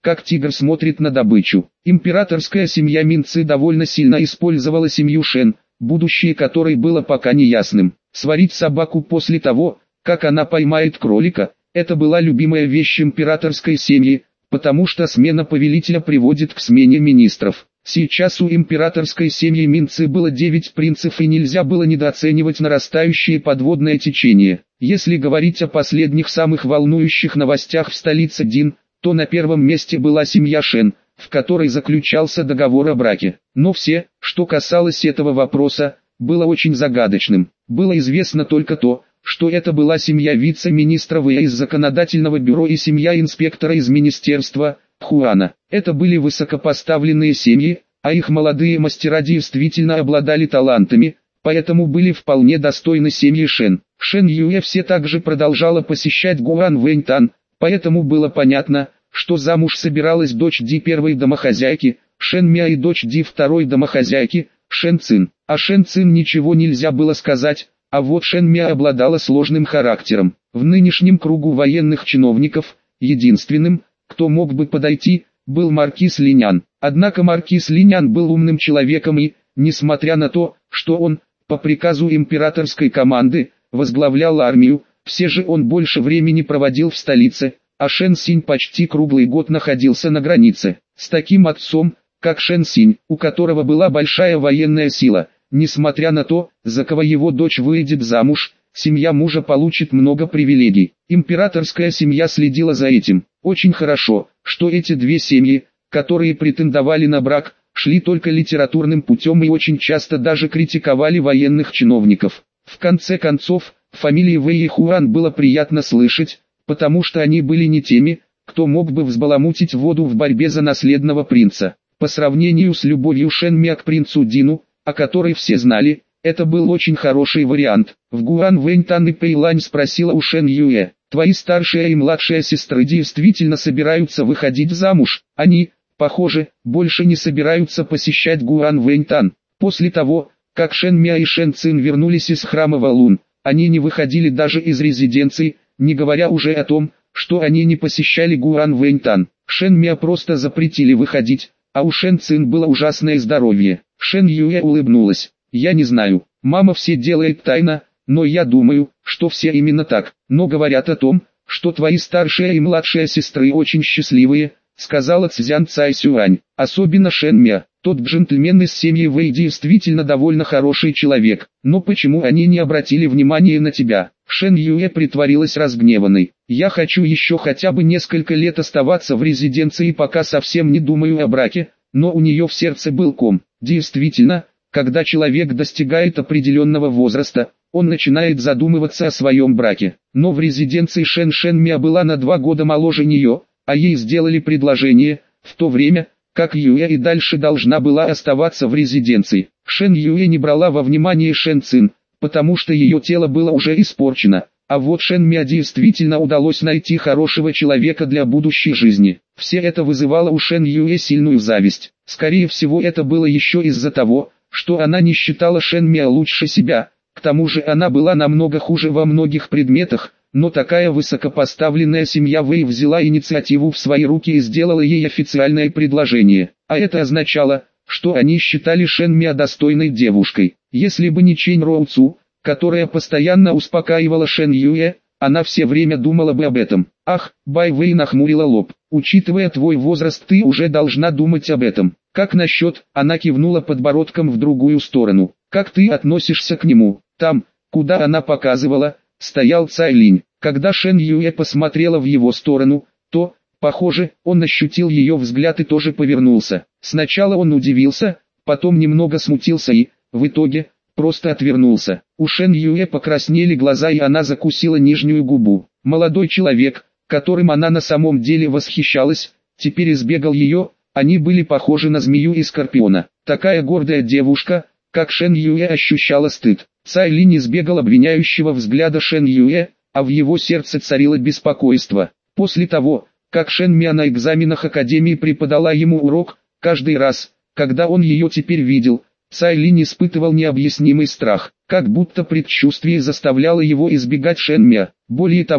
как тигр смотрит на добычу. Императорская семья Минцы довольно сильно использовала семью Шен, будущее которой было пока неясным. Сварить собаку после того, как она поймает кролика, это была любимая вещь императорской семьи, потому что смена повелителя приводит к смене министров. Сейчас у императорской семьи Минцы было девять принцев, и нельзя было недооценивать нарастающее подводное течение. Если говорить о последних самых волнующих новостях в столице Дин, то на первом месте была семья Шен, в которой заключался договор о браке. Но все, что касалось этого вопроса, было очень загадочным. Было известно только то, что это была семья вице-министра ВЭ из законодательного бюро и семья инспектора из министерства, Хуана. Это были высокопоставленные семьи, а их молодые мастера действительно обладали талантами, поэтому были вполне достойны семьи Шен. Шен Юэ все также продолжала посещать Гуан Вэньтан, поэтому было понятно, что замуж собиралась дочь Ди первой домохозяйки, Шен Мя, и дочь Ди второй домохозяйки, Шен Цин. О Шен Цин ничего нельзя было сказать, а вот Шен Мя обладала сложным характером. В нынешнем кругу военных чиновников, единственным, кто мог бы подойти, был маркиз Линян. Однако маркиз Линян был умным человеком и, несмотря на то, что он, по приказу императорской команды, возглавлял армию, все же он больше времени проводил в столице, а Шен Синь почти круглый год находился на границе. С таким отцом, как Шен Синь, у которого была большая военная сила, несмотря на то, за кого его дочь выйдет замуж, семья мужа получит много привилегий. Императорская семья следила за этим. Очень хорошо, что эти две семьи, которые претендовали на брак, шли только литературным путем и очень часто даже критиковали военных чиновников. В конце концов, фамилии Вэй и Хуан было приятно слышать, потому что они были не теми, кто мог бы взбаламутить воду в борьбе за наследного принца. По сравнению с любовью Шен Мя к принцу Дину, о которой все знали, это был очень хороший вариант. В Гуан Вэньтан и Пэйлань спросила у Шен Юэ: «Твои старшая и младшая сестры действительно собираются выходить замуж?» Они, похоже, больше не собираются посещать Гуан Вэньтан. После того, как Шен Мя и Шен Цин вернулись из храма Валун, они не выходили даже из резиденции, не говоря уже о том, что они не посещали Гуан Вэньтан. Шен Мя просто запретили выходить, а у Шен Цин было ужасное здоровье. Шен Юэ улыбнулась. «Я не знаю, мама все делает тайно, но я думаю, что все именно так. Но говорят о том, что твои старшая и младшая сестры очень счастливые», сказала Цзян Цай Сюань. «Особенно Шен Мя, тот джентльмен из семьи Вэй действительно довольно хороший человек. Но почему они не обратили внимания на тебя?» Шен Юэ притворилась разгневанной. «Я хочу еще хотя бы несколько лет оставаться в резиденции, пока совсем не думаю о браке», но у нее в сердце был ком. Действительно, когда человек достигает определенного возраста, он начинает задумываться о своем браке. Но в резиденции Шен Шен Мя была на два года моложе нее, а ей сделали предложение, в то время, как Юэ и дальше должна была оставаться в резиденции. Шен Юэ не брала во внимание Шен Цин, потому что ее тело было уже испорчено, а вот Шен Мя действительно удалось найти хорошего человека для будущей жизни. Все это вызывало у Шен Юэ сильную зависть. Скорее всего, это было еще из-за того, что она не считала Шен Мя лучше себя, к тому же она была намного хуже во многих предметах, но такая высокопоставленная семья Вэй взяла инициативу в свои руки и сделала ей официальное предложение, а это означало, что они считали Шен Мя достойной девушкой. Если бы не Чэнь Роу Цу, которая постоянно успокаивала Шен Юэ, она все время думала бы об этом. «Ах», Бай Вэй нахмурила лоб, «учитывая твой возраст, ты уже должна думать об этом. Как насчет?» Она кивнула подбородком в другую сторону. «Как ты относишься к нему?» Там, куда она показывала, стоял Цай Линь. Когда Шен Юэ посмотрела в его сторону, то, похоже, он ощутил ее взгляд и тоже повернулся. Сначала он удивился, потом немного смутился и, в итоге, просто отвернулся. У Шен Юэ покраснели глаза и она закусила нижнюю губу. Молодой человек, которым она на самом деле восхищалась, теперь избегал ее. Они были похожи на змею и скорпиона. Такая гордая девушка, как Шен Юэ, ощущала стыд. Цай Линь избегал обвиняющего взгляда Шен Юэ, а в его сердце царило беспокойство. После того, как Шен Мя на экзаменах Академии преподала ему урок, каждый раз, когда он ее теперь видел, Цай Линь испытывал необъяснимый страх, как будто предчувствие заставляло его избегать Шен Мя. Более того,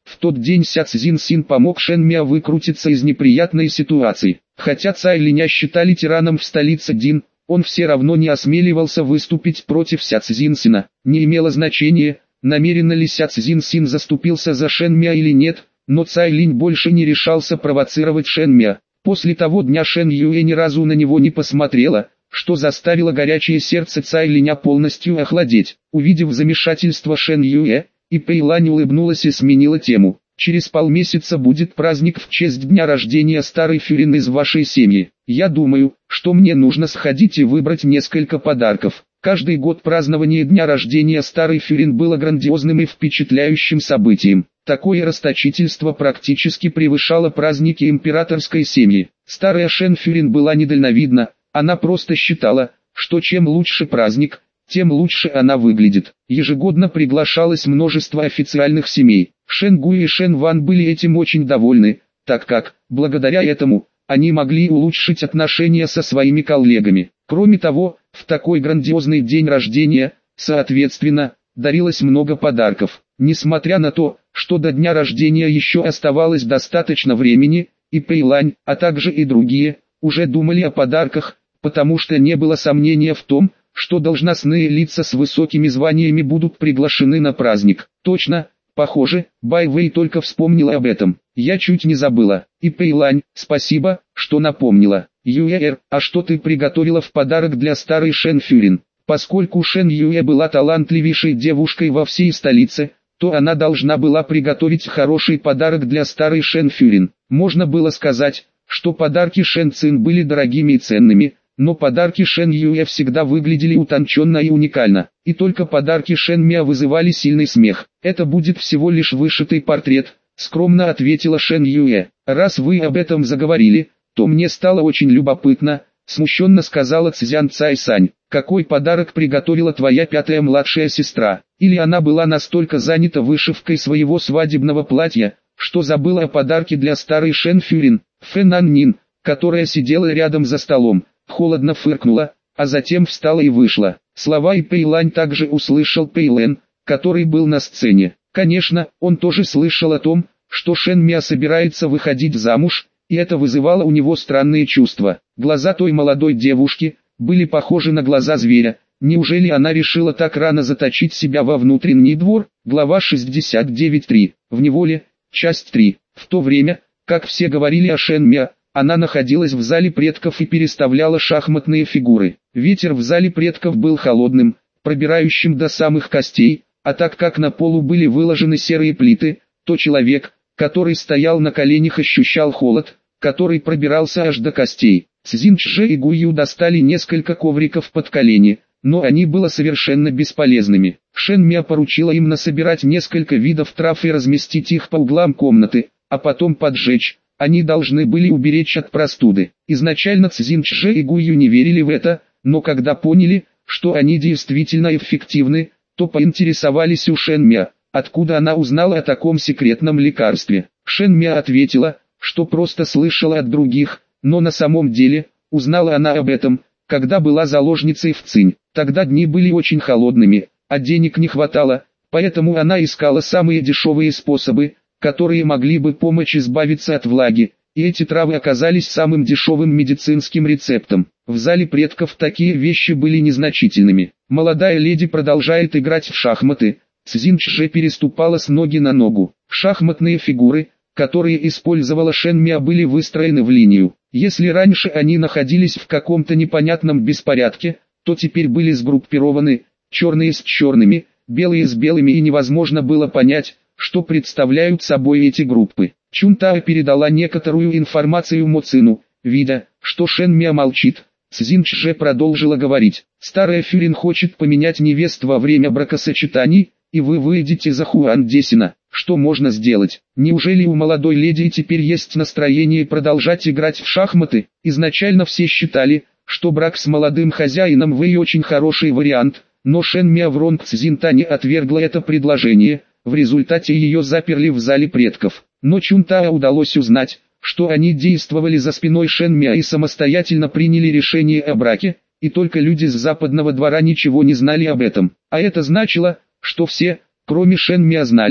В тот день Ся Цзиньсин помог Шэн Миа выкрутиться из неприятной ситуации. Хотя Цай Линя считали тираном в столице Дин, он все равно не осмеливался выступить против Ся Цзиньсина. Не имело значения, намеренно ли Ся Цзиньсин заступился за Шэн Миа или нет, но Цай Линь больше не решался провоцировать Шэн Миа. После того дня Шэн Юэ ни разу на него не посмотрела, что заставило горячее сердце Цай Линя полностью охладеть. Увидев замешательство Шэн Юэ, и Пэйлань улыбнулась и сменила тему. Через полмесяца будет праздник в честь дня рождения старой Фюрин из вашей семьи. Я думаю, что мне нужно сходить и выбрать несколько подарков. Каждый год празднование дня рождения старой Фюрин было грандиозным и впечатляющим событием. Такое расточительство практически превышало праздники императорской семьи. Старая Шэн Фюрин была недальновидна, она просто считала, что чем лучше праздник, тем лучше она выглядит. Ежегодно приглашалось множество официальных семей. Шэн Гуй и Шэн Ван были этим очень довольны, так как, благодаря этому, они могли улучшить отношения со своими коллегами. Кроме того, в такой грандиозный день рождения, соответственно, дарилось много подарков. Несмотря на то, что до дня рождения еще оставалось достаточно времени, и Пэйлань, а также и другие, уже думали о подарках, потому что не было сомнения в том, что должностные лица с высокими званиями будут приглашены на праздник. Точно, похоже, Бай Вэй только вспомнила об этом. Я чуть не забыла. И Пэйлань, спасибо, что напомнила. Юэ, а что ты приготовила в подарок для старой Шэн Фюрин? Поскольку Шэн Юэ была талантливейшей девушкой во всей столице, то она должна была приготовить хороший подарок для старой Шэн Фюрин. Можно было сказать, что подарки Шэн Цин были дорогими и ценными, но подарки Шэн Юэ всегда выглядели утонченно и уникально, и только подарки Шэн Миа вызывали сильный смех. «Это будет всего лишь вышитый портрет», — скромно ответила Шэн Юэ. «Раз вы об этом заговорили, то мне стало очень любопытно», — смущенно сказала Цзян Цай Сань. «Какой подарок приготовила твоя пятая младшая сестра? Или она была настолько занята вышивкой своего свадебного платья, что забыла о подарке для старой Шэн Фюрин?» Фэн Ан Нин, которая сидела рядом за столом, холодно фыркнула, а затем встала и вышла. Слова и Пэйлань также услышал Пэйлэн, который был на сцене. Конечно, он тоже слышал о том, что Шэн Миа собирается выходить замуж, и это вызывало у него странные чувства. Глаза той молодой девушки были похожи на глаза зверя. Неужели она решила так рано заточить себя во внутренний двор? Глава шестьдесят девять три. В неволе, часть три. В то время, как все говорили о Шэн Миа, она находилась в зале предков и переставляла шахматные фигуры. Ветер в зале предков был холодным, пробирающим до самых костей, а так как на полу были выложены серые плиты, то человек, который стоял на коленях, ощущал холод, который пробирался аж до костей. Цзин Чжэ и Гую достали несколько ковриков под колени, но они были совершенно бесполезными. Шэн Миа поручила им насобирать несколько видов трав и разместить их по углам комнаты, а потом поджечь. Они должны были уберечь от простуды. Изначально Цзин Чжэ и Гую не верили в это, но когда поняли, что они действительно эффективны, то поинтересовались у Шэн Миа, откуда она узнала о таком секретном лекарстве. Шэн Миа ответила, что просто слышала от других, но на самом деле, узнала она об этом, когда была заложницей в Цинь. Тогда дни были очень холодными, а денег не хватало, поэтому она искала самые дешевые способы, которые могли бы помочь избавиться от влаги, и эти травы оказались самым дешевым медицинским рецептом. В зале предков такие вещи были незначительными. Молодая леди продолжает играть в шахматы. Цзин Чжэ переступала с ноги на ногу. Шахматные фигуры, которые использовала Шэн Миа, были выстроены в линию. Если раньше они находились в каком-то непонятном беспорядке, то теперь были сгруппированы, черные с черными, белые с белыми, и невозможно было понять, что представляют собой эти группы. Чунтао передала некоторую информацию Мо Цину, видя, что Шэн Миа молчит. Цзин Чжэ продолжила говорить: «Старая Фюрин хочет поменять невест во время бракосочетаний, и вы выйдете за Хуан Десина. Что можно сделать? Неужели у молодой леди теперь есть настроение продолжать играть в шахматы?» Изначально все считали, что брак с молодым хозяином Вэй очень хороший вариант, но Шэн Миа в Ронг Цзинтане отвергла это предложение. В результате ее заперли в зале предков. Но Чунтао удалось узнать, что они действовали за спиной Шэн Миа и самостоятельно приняли решение о браке, и только люди с западного двора ничего не знали об этом. А это значило, что все, кроме Шэн Миа, знали,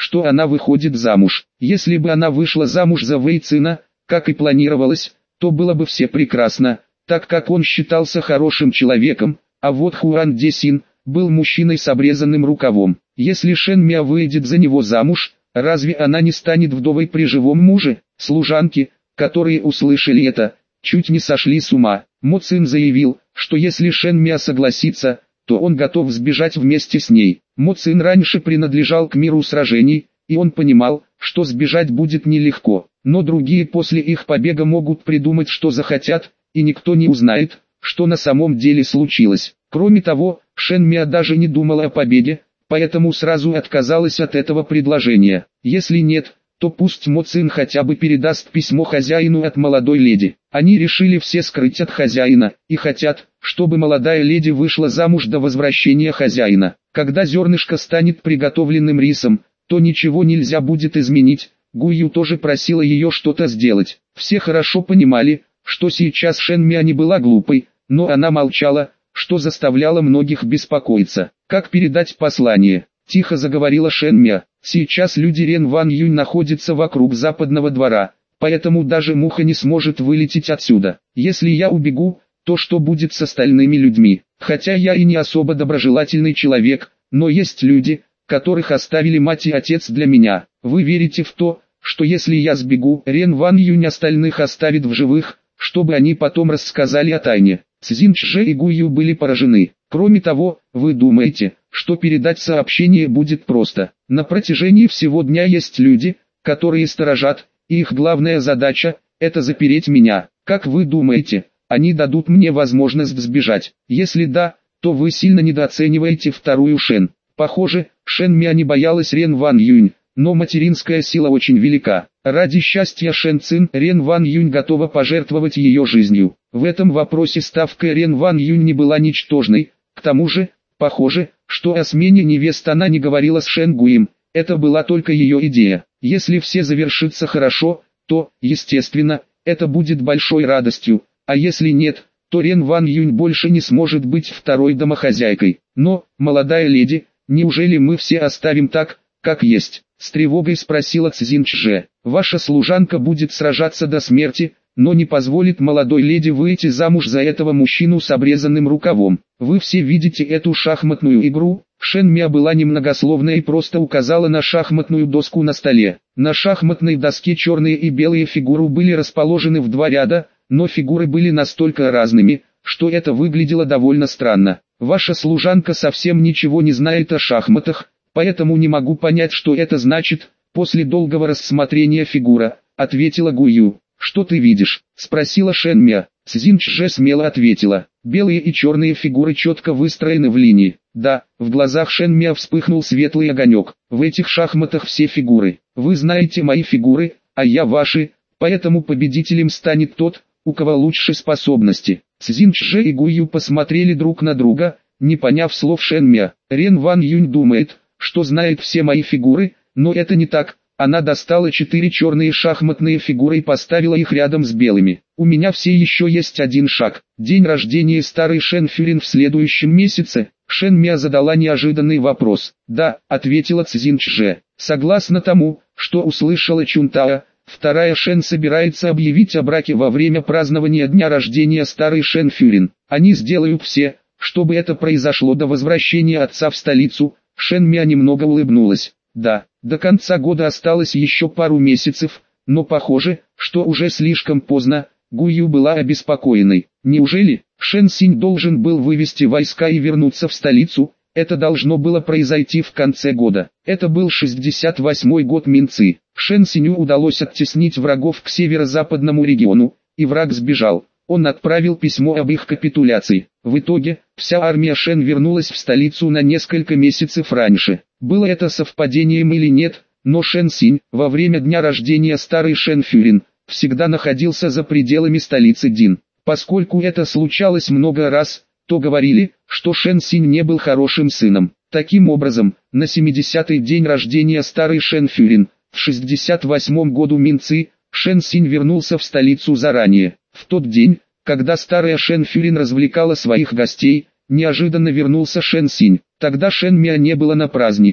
что она выходит замуж. Если бы она вышла замуж за Вэй Цина, как и планировалось, то было бы все прекрасно, так как он считался хорошим человеком, а вот Хуан Десин был мужчиной с обрезанным рукавом. Если Шэн Миа выйдет за него замуж, разве она не станет вдовой при живом муже? Служанки, которые услышали это, чуть не сошли с ума. Мо Цин заявил, что если Шэн Миа согласится, то он готов сбежать вместе с ней. Мо Цин раньше принадлежал к миру сражений, и он понимал, что сбежать будет нелегко. Но другие после их побега могут придумать, что захотят, и никто не узнает, что на самом деле случилось. Кроме того, Шэн Миа даже не думала о побеге, поэтому сразу отказалась от этого предложения. Если нет, то пусть Мо Цин хотя бы передаст письмо хозяину от молодой леди. Они решили все скрыть от хозяина, и хотят, чтобы молодая леди вышла замуж до возвращения хозяина. Когда зернышко станет приготовленным рисом, то ничего нельзя будет изменить. Гую тоже просила ее что-то сделать. Все хорошо понимали, что сейчас Шэн Миа не была глупой, но она молчала, что заставляло многих беспокоиться. Как передать послание? Тихо заговорила Шэн Миа. Сейчас люди Рен Ван Юнь находятся вокруг западного двора, поэтому даже муха не сможет вылететь отсюда. Если я убегу, то что будет с остальными людьми? Хотя я и не особо доброжелательный человек, но есть люди, которых оставили мать и отец для меня. Вы верите в то, что если я сбегу, Рен Ван Юнь остальных оставит в живых, чтобы они потом рассказали о тайне? Цзин Чжэ и Гую были поражены. Кроме того, вы думаете, что передать сообщение будет просто? На протяжении всего дня есть люди, которые сторожат, и их главная задача – это запереть меня. Как вы думаете, они дадут мне возможность сбежать? Если да, то вы сильно недооцениваете вторую Шэн. Похоже, Шэн Миа не боялась Рен Ван Юнь, но материнская сила очень велика. Ради счастья Шэн Цин, Рен Ван Юнь готова пожертвовать ее жизнью. В этом вопросе ставка Рен Ван Юнь не была ничтожной. К тому же, похоже, что о смене невест она не говорила с Шэн Гуем. Это была только ее идея. Если все завершится хорошо, то, естественно, это будет большой радостью, а если нет, то Рен Ван Юнь больше не сможет быть второй домохозяйкой. Но, молодая леди, неужели мы все оставим так, как есть? С тревогой спросила Цзин Чжэ. Ваша служанка будет сражаться до смерти, но не позволит молодой леди выйти замуж за этого мужчину с обрезанным рукавом. Вы все видите эту шахматную игру? Шэн Миа была немногословна и просто указала на шахматную доску на столе. На шахматной доске черные и белые фигуры были расположены в два ряда, но фигуры были настолько разными, что это выглядело довольно странно. Ваша служанка совсем ничего не знает о шахматах, поэтому не могу понять, что это значит. После долгого рассмотрения фигура, ответила Гую. Что ты видишь? Спросила Шэн Миа. Цзин Чжэ смело ответила. Белые и черные фигуры четко выстроены в линии. Да, в глазах Шэн Миа вспыхнул светлый огонек. В этих шахматах все фигуры. Вы знаете мои фигуры, а я ваши, поэтому победителем станет тот, у кого лучше способности. Цзин Чжэ и Гую посмотрели друг на друга, не поняв слов Шэн Миа. Рен Ван Юнь думает, что знает все мои фигуры, но это не так. Она достала четыре черные шахматные фигуры и поставила их рядом с белыми. У меня все еще есть один шаг. День рождения старой Шэн Фюрин в следующем месяце. Шэн Миа задала неожиданный вопрос. Да, ответила Цзин Чжэ. Согласно тому, что услышала Чунтаа, вторая Шэн собирается объявить о браке во время празднования дня рождения старой Шэн Фюрин. Они сделают все, чтобы это произошло до возвращения отца в столицу. Шэн Миа немного улыбнулась. Да, до конца года осталось еще пару месяцев, но похоже, что уже слишком поздно. Гую была обеспокоенной. Неужели Шэн Синь должен был вывести войска и вернуться в столицу? Это должно было произойти в конце года. Это был шестьдесят восьмой год Минцы. Шэн Синю удалось оттеснить врагов к северо-западному региону, и враг сбежал. Он отправил письмо об их капитуляции. В итоге, вся армия Шэн вернулась в столицу на несколько месяцев раньше. Было это совпадением или нет, но Шэн Синь, во время дня рождения старой Шэн Фюрин, всегда находился за пределами столицы Дин. Поскольку это случалось много раз, то говорили, что Шэн Синь не был хорошим сыном. Таким образом, на семидесятый день рождения старой Шэн Фюрин, в шестьдесят восьмом году Минцы, Шэн Синь вернулся в столицу заранее. В тот день, когда старая Шэн Фюрин развлекала своих гостей, неожиданно вернулся Шэн Синь. Тогда Шэн Миа не было на празднике.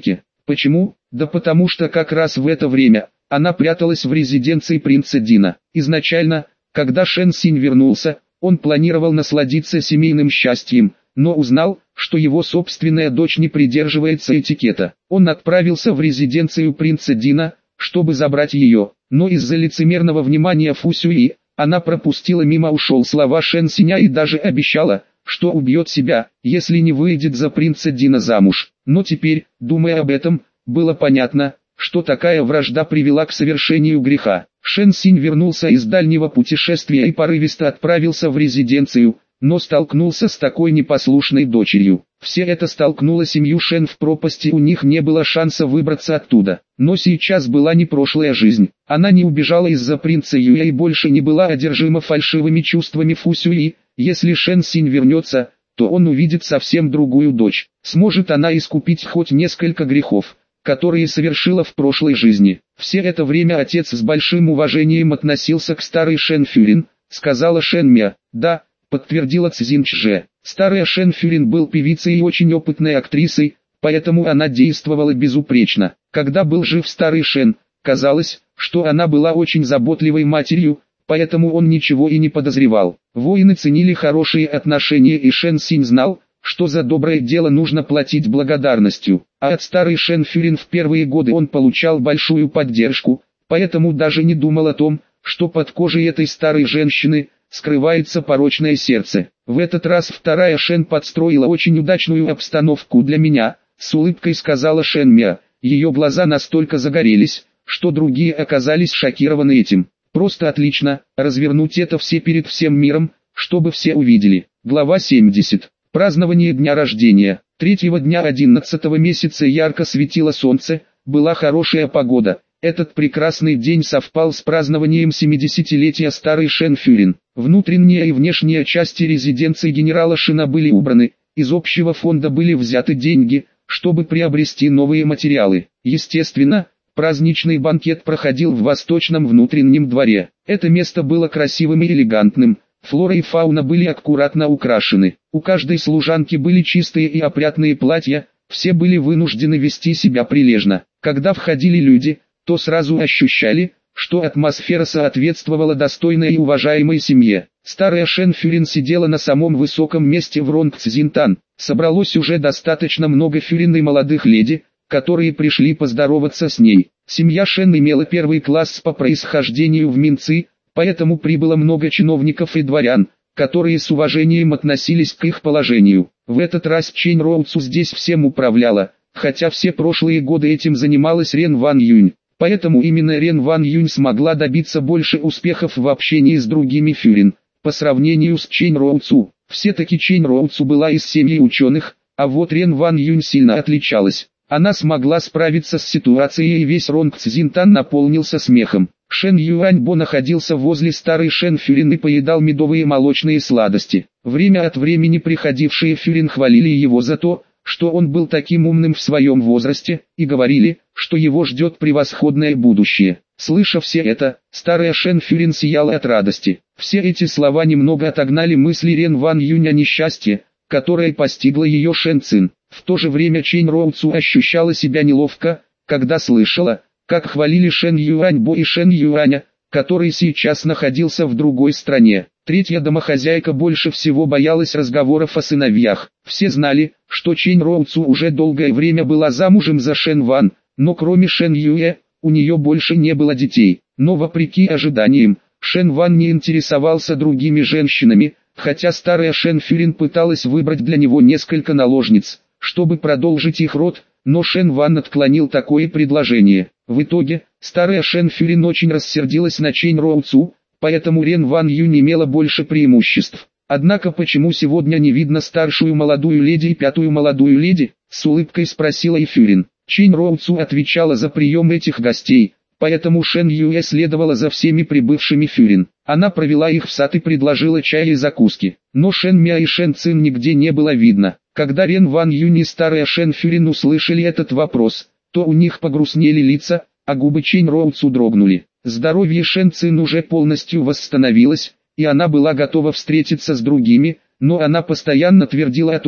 Почему? Да потому что как раз в это время она пряталась в резиденции принца Дина. Изначально, когда Шэн Синь вернулся, он планировал насладиться семейным счастьем, но узнал, что его собственная дочь не придерживается этикета. Он отправился в резиденцию принца Дина, чтобы забрать ее, но из-за лицемерного внимания Фу Сюи, она пропустила мимо ушел слова Шэн Синя и даже обещала, что убьет себя, если не выйдет за принца Дина замуж. Но теперь, думая об этом, было понятно, что такая вражда привела к совершению греха. Шэн Синь вернулся из дальнего путешествия и порывисто отправился в резиденцию, но столкнулся с такой непослушной дочерью. Все это столкнуло семью Шэн в пропасти, у них не было шанса выбраться оттуда. Но сейчас была не прошлая жизнь. Она не убежала из-за принца Юя и больше не была одержима фальшивыми чувствами Фу Сюи. Если Шэн Синь вернется, то он увидит совсем другую дочь. Сможет она искупить хоть несколько грехов, которые совершила в прошлой жизни. Все это время отец с большим уважением относился к старой Шэн Фюрин, сказала Шэн Мя. Да, подтвердила Цзин Чже. Старая Шэн Фюрин был певицей и очень опытной актрисой, поэтому она действовала безупречно. Когда был жив старый Шэн, казалось, что она была очень заботливой матерью, поэтому он ничего и не подозревал. Воины ценили хорошие отношения, и Шэн Синь знал, что за доброе дело нужно платить благодарностью. А от старой Шэн Фюрин в первые годы он получал большую поддержку, поэтому даже не думал о том, что под кожей этой старой женщины скрывается порочное сердце. В этот раз вторая Шэн подстроила очень удачную обстановку для меня, с улыбкой сказала Шэн Мя. Ее глаза настолько загорелись, что другие оказались шокированы этим. Просто отлично, развернуть это все перед всем миром, чтобы все увидели. Глава семьдесят. Празднование дня рождения. Третьего дня одиннадцатого месяца ярко светило солнце, была хорошая погода. Этот прекрасный день совпал с празднованием семидесятилетия старой Шэн Фюрин. Внутренняя и внешняя части резиденции генерала Шина были убраны, из общего фонда были взяты деньги, чтобы приобрести новые материалы. Естественно, праздничный банкет проходил в восточном внутреннем дворе. Это место было красивым и элегантным. Флора и фауна были аккуратно украшены. У каждой служанки были чистые и опрятные платья, все были вынуждены вести себя прилежно. Когда входили люди, то сразу ощущали, что атмосфера соответствовала достойной и уважаемой семье. Старая Шэн Фюрин сидела на самом высоком месте в Ронгцзинтан. Собралось уже достаточно много фюрин и молодых леди, которые пришли поздороваться с ней. Семья Шэн имела первый класс по происхождению в Минци, поэтому прибыло много чиновников и дворян, которые с уважением относились к их положению. В этот раз Чэнь Роуцу здесь всем управляла, хотя все прошлые годы этим занималась Рен Ван Юнь. Поэтому именно Рен Ван Юнь смогла добиться больше успехов в общении с другими фюрин, по сравнению с Чэнь Роуцу. Все-таки Чэнь Роуцу была из семьи ученых, а вот Рен Ван Юнь сильно отличалась. Она смогла справиться с ситуацией, и весь Ронгцзинтан наполнился смехом. Шэн Юаньбо находился возле старой Шэн Фюрин и поедал медовые молочные сладости. Время от времени приходившие фюрин хвалили его за то, что он был таким умным в своем возрасте, и говорили, что его ждет превосходное будущее. Слыша все это, старая Шэн Фюрин сияла от радости. Все эти слова немного отогнали мысли Рен Ван Юнь о несчастье, которое постигло ее Шэн Цин. В то же время Чэнь Роуцу ощущала себя неловко, когда слышала, как хвалили Шэн Юаньбо и Шэн Юаня, который сейчас находился в другой стране. Третья домохозяйка больше всего боялась разговоров о сыновьях. Все знали, что Чэнь Роуцу уже долгое время была замужем за Шэн Ван, но кроме Шэн Юэ, у нее больше не было детей. Но вопреки ожиданиям, Шэн Ван не интересовался другими женщинами, хотя старая Шэн Фюрин пыталась выбрать для него несколько наложниц, чтобы продолжить их род, но Шэн Ван отклонил такое предложение. В итоге, старая Шэн Фюрин очень рассердилась на Чэнь Роуцу, поэтому Рен Ван Юнь имела больше преимуществ. Однако почему сегодня не видно старшую молодую леди и пятую молодую леди? С улыбкой спросила и Фюрин. Чэнь Роуцу отвечала за прием этих гостей, поэтому Шэн Юэ следовала за всеми прибывшими фюрин. Она провела их в сад и предложила чай и закуски. Но Шэн Мя и Шэн Цин нигде не было видно. Когда Рен Ван Юнь и старая Шэн Фюрин услышали этот вопрос, то у них погрустнели лица, а губы Чэнь Роуцу дрогнули. Здоровье Шэн Цин уже полностью восстановилось, и она была готова встретиться с другими, но она постоянно твердила о том,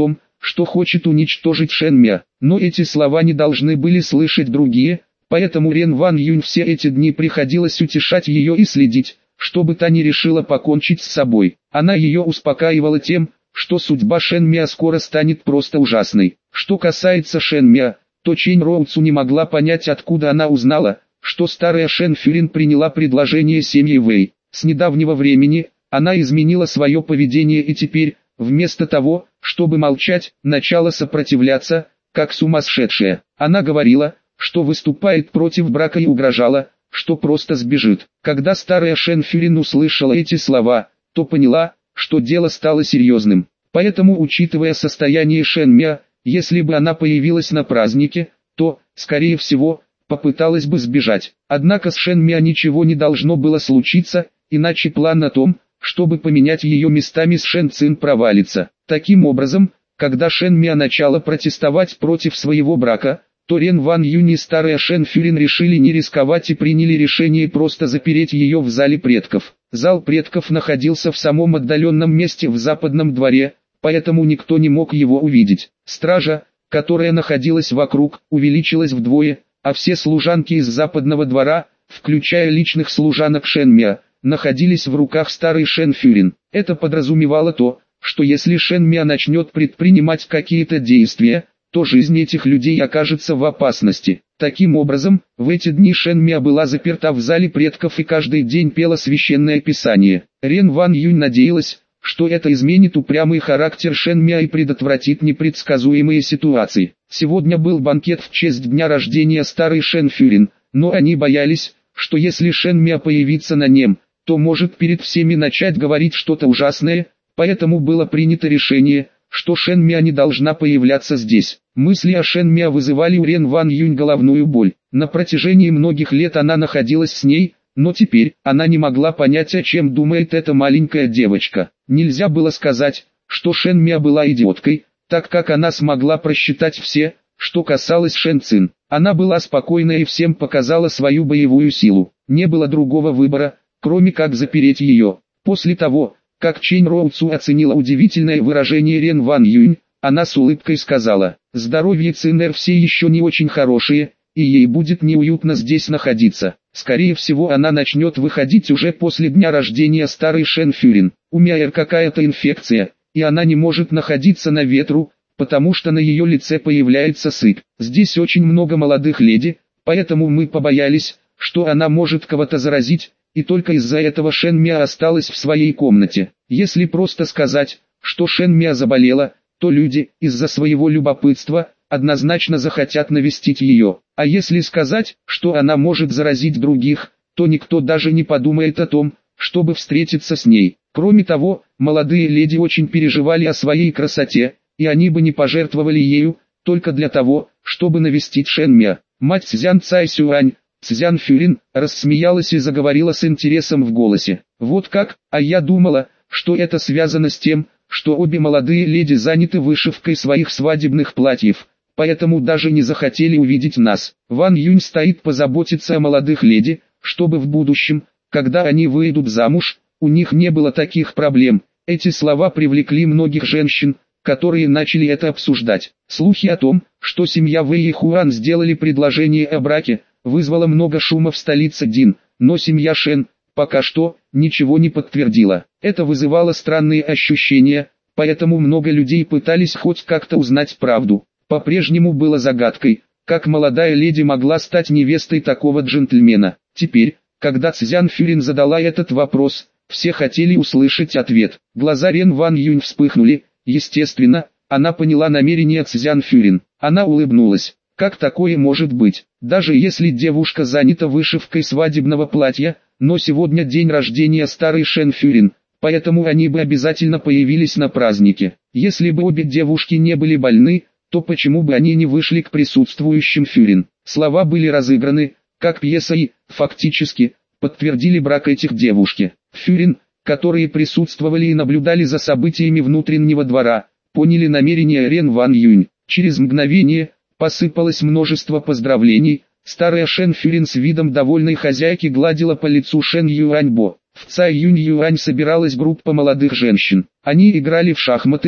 что хочет уничтожить Шэн Мя. Но эти слова не должны были слышать другие, поэтому Рен Ван Юнь все эти дни приходилось утешать ее и следить, чтобы та не решила покончить с собой. Она ее успокаивала тем, что судьба Шэн Мя скоро станет просто ужасной. Что касается Шэн Мя, то Чэнь Роуцу не могла понять, откуда она узнала, что старая Шэн Фюрин приняла предложение семьи Вэй. С недавнего времени она изменила свое поведение и теперь, вместо того, чтобы молчать, начала сопротивляться, как сумасшедшая. Она говорила, что выступает против брака и угрожала, что просто сбежит. Когда старая Шэн Фюрин услышала эти слова, то поняла, что дело стало серьезным. Поэтому, учитывая состояние Шэн Мя, если бы она появилась на празднике, то, скорее всего, попыталась бы сбежать. Однако с Шэн Мя ничего не должно было случиться, иначе план о том, чтобы поменять ее местами с Шэн Цин, провалится. Таким образом, когда Шэн Мя начала протестовать против своего брака, то Рен Ван Юнь и старая Шэн Фюрин решили не рисковать и приняли решение просто запереть ее в зале предков. Зал предков находился в самом отдаленном месте в западном дворе, поэтому никто не мог его увидеть. Стража, которая находилась вокруг, увеличилась вдвое, а все служанки из западного двора, включая личных служанок Шэн Мя, находились в руках старой Шэн Фюрин. Это подразумевало то, что если Шэн Мя начнет предпринимать какие-то действия, то жизнь этих людей окажется в опасности. Таким образом, в эти дни Шэн Мя была заперта в зале предков и каждый день пела священное писание. Рен Ван Юнь надеялась, что это изменит упрямый характер Шэн Мя и предотвратит непредсказуемые ситуации. Сегодня был банкет в честь дня рождения старой Шэн Фюрин, но они боялись, что если Шэн Мя появится на нем, то может перед всеми начать говорить что-то ужасное, поэтому было принято решение, что Шэн Мя не должна появляться здесь. Мысли о Шэн Мя вызывали у Рен Ван Юнь головную боль. На протяжении многих лет она находилась с ней, но теперь она не могла понять, о чем думает эта маленькая девочка. Нельзя было сказать, что Шэн Мя была идиоткой, так как она смогла просчитать все, что касалось Шэн Цин. Она была спокойна и всем показала свою боевую силу. Не было другого выбора, кроме как запереть ее. После того, как Чэнь Роуцу оценила удивительное выражение Рен Ван Юнь, она с улыбкой сказала: «Здоровье Цинэр все еще не очень хорошее, и ей будет неуютно здесь находиться. Скорее всего, она начнет выходить уже после дня рождения старой Шэн Фюрин. У Мяэр какая-то инфекция, и она не может находиться на ветру, потому что на ее лице появляется сыпь. Здесь очень много молодых леди, поэтому мы побоялись, что она может кого-то заразить, и только из-за этого Шэн Мя осталась в своей комнате. Если просто сказать, что Шэн Мя заболела, то люди, из-за своего любопытства, однозначно захотят навестить ее. А если сказать, что она может заразить других, то никто даже не подумает о том, чтобы встретиться с ней. Кроме того, молодые леди очень переживали о своей красоте, и они бы не пожертвовали ею, только для того, чтобы навестить Шэн Мя. Мать Цзян Цай Сюань, Цзян Фюрин, рассмеялась и заговорила с интересом в голосе. Вот как, а я думала, что это связано с тем, что обе молодые леди заняты вышивкой своих свадебных платьев, поэтому даже не захотели увидеть нас. Ван Юнь стоит позаботиться о молодых леди, чтобы в будущем, когда они выйдут замуж, у них не было таких проблем. Эти слова привлекли многих женщин, которые начали это обсуждать. Слухи о том, что семья Вэй и Хуан сделали предложение о браке, вызвало много шума в столице Дин, но семья Шэн, пока что, ничего не подтвердила. Это вызывало странные ощущения, поэтому много людей пытались хоть как-то узнать правду. По-прежнему было загадкой, как молодая леди могла стать невестой такого джентльмена. Теперь, когда Цзян Фюрин задала этот вопрос, все хотели услышать ответ. Глаза Рен Ван Юнь вспыхнули, естественно, она поняла намерения Цзян Фюрин. Она улыбнулась. Как такое может быть? Даже если девушка занята вышивкой свадебного платья, но сегодня день рождения старой Шэн Фюрин, поэтому они бы обязательно появились на празднике. Если бы обе девушки не были больны, то почему бы они не вышли к присутствующим Фюрин? Слова были разыграны, как пьеса и, фактически, подтвердили брак этих девушки. Фюрин, которые присутствовали и наблюдали за событиями внутреннего двора, поняли намерения Рен Ван Юнь. Через мгновение посыпалось множество поздравлений. Старая Шэн Фюрин с видом довольной хозяйки гладила по лицу Шэн Юаньбо. В Цай Юнь Юань собиралась группа молодых женщин. Они играли в шахматы,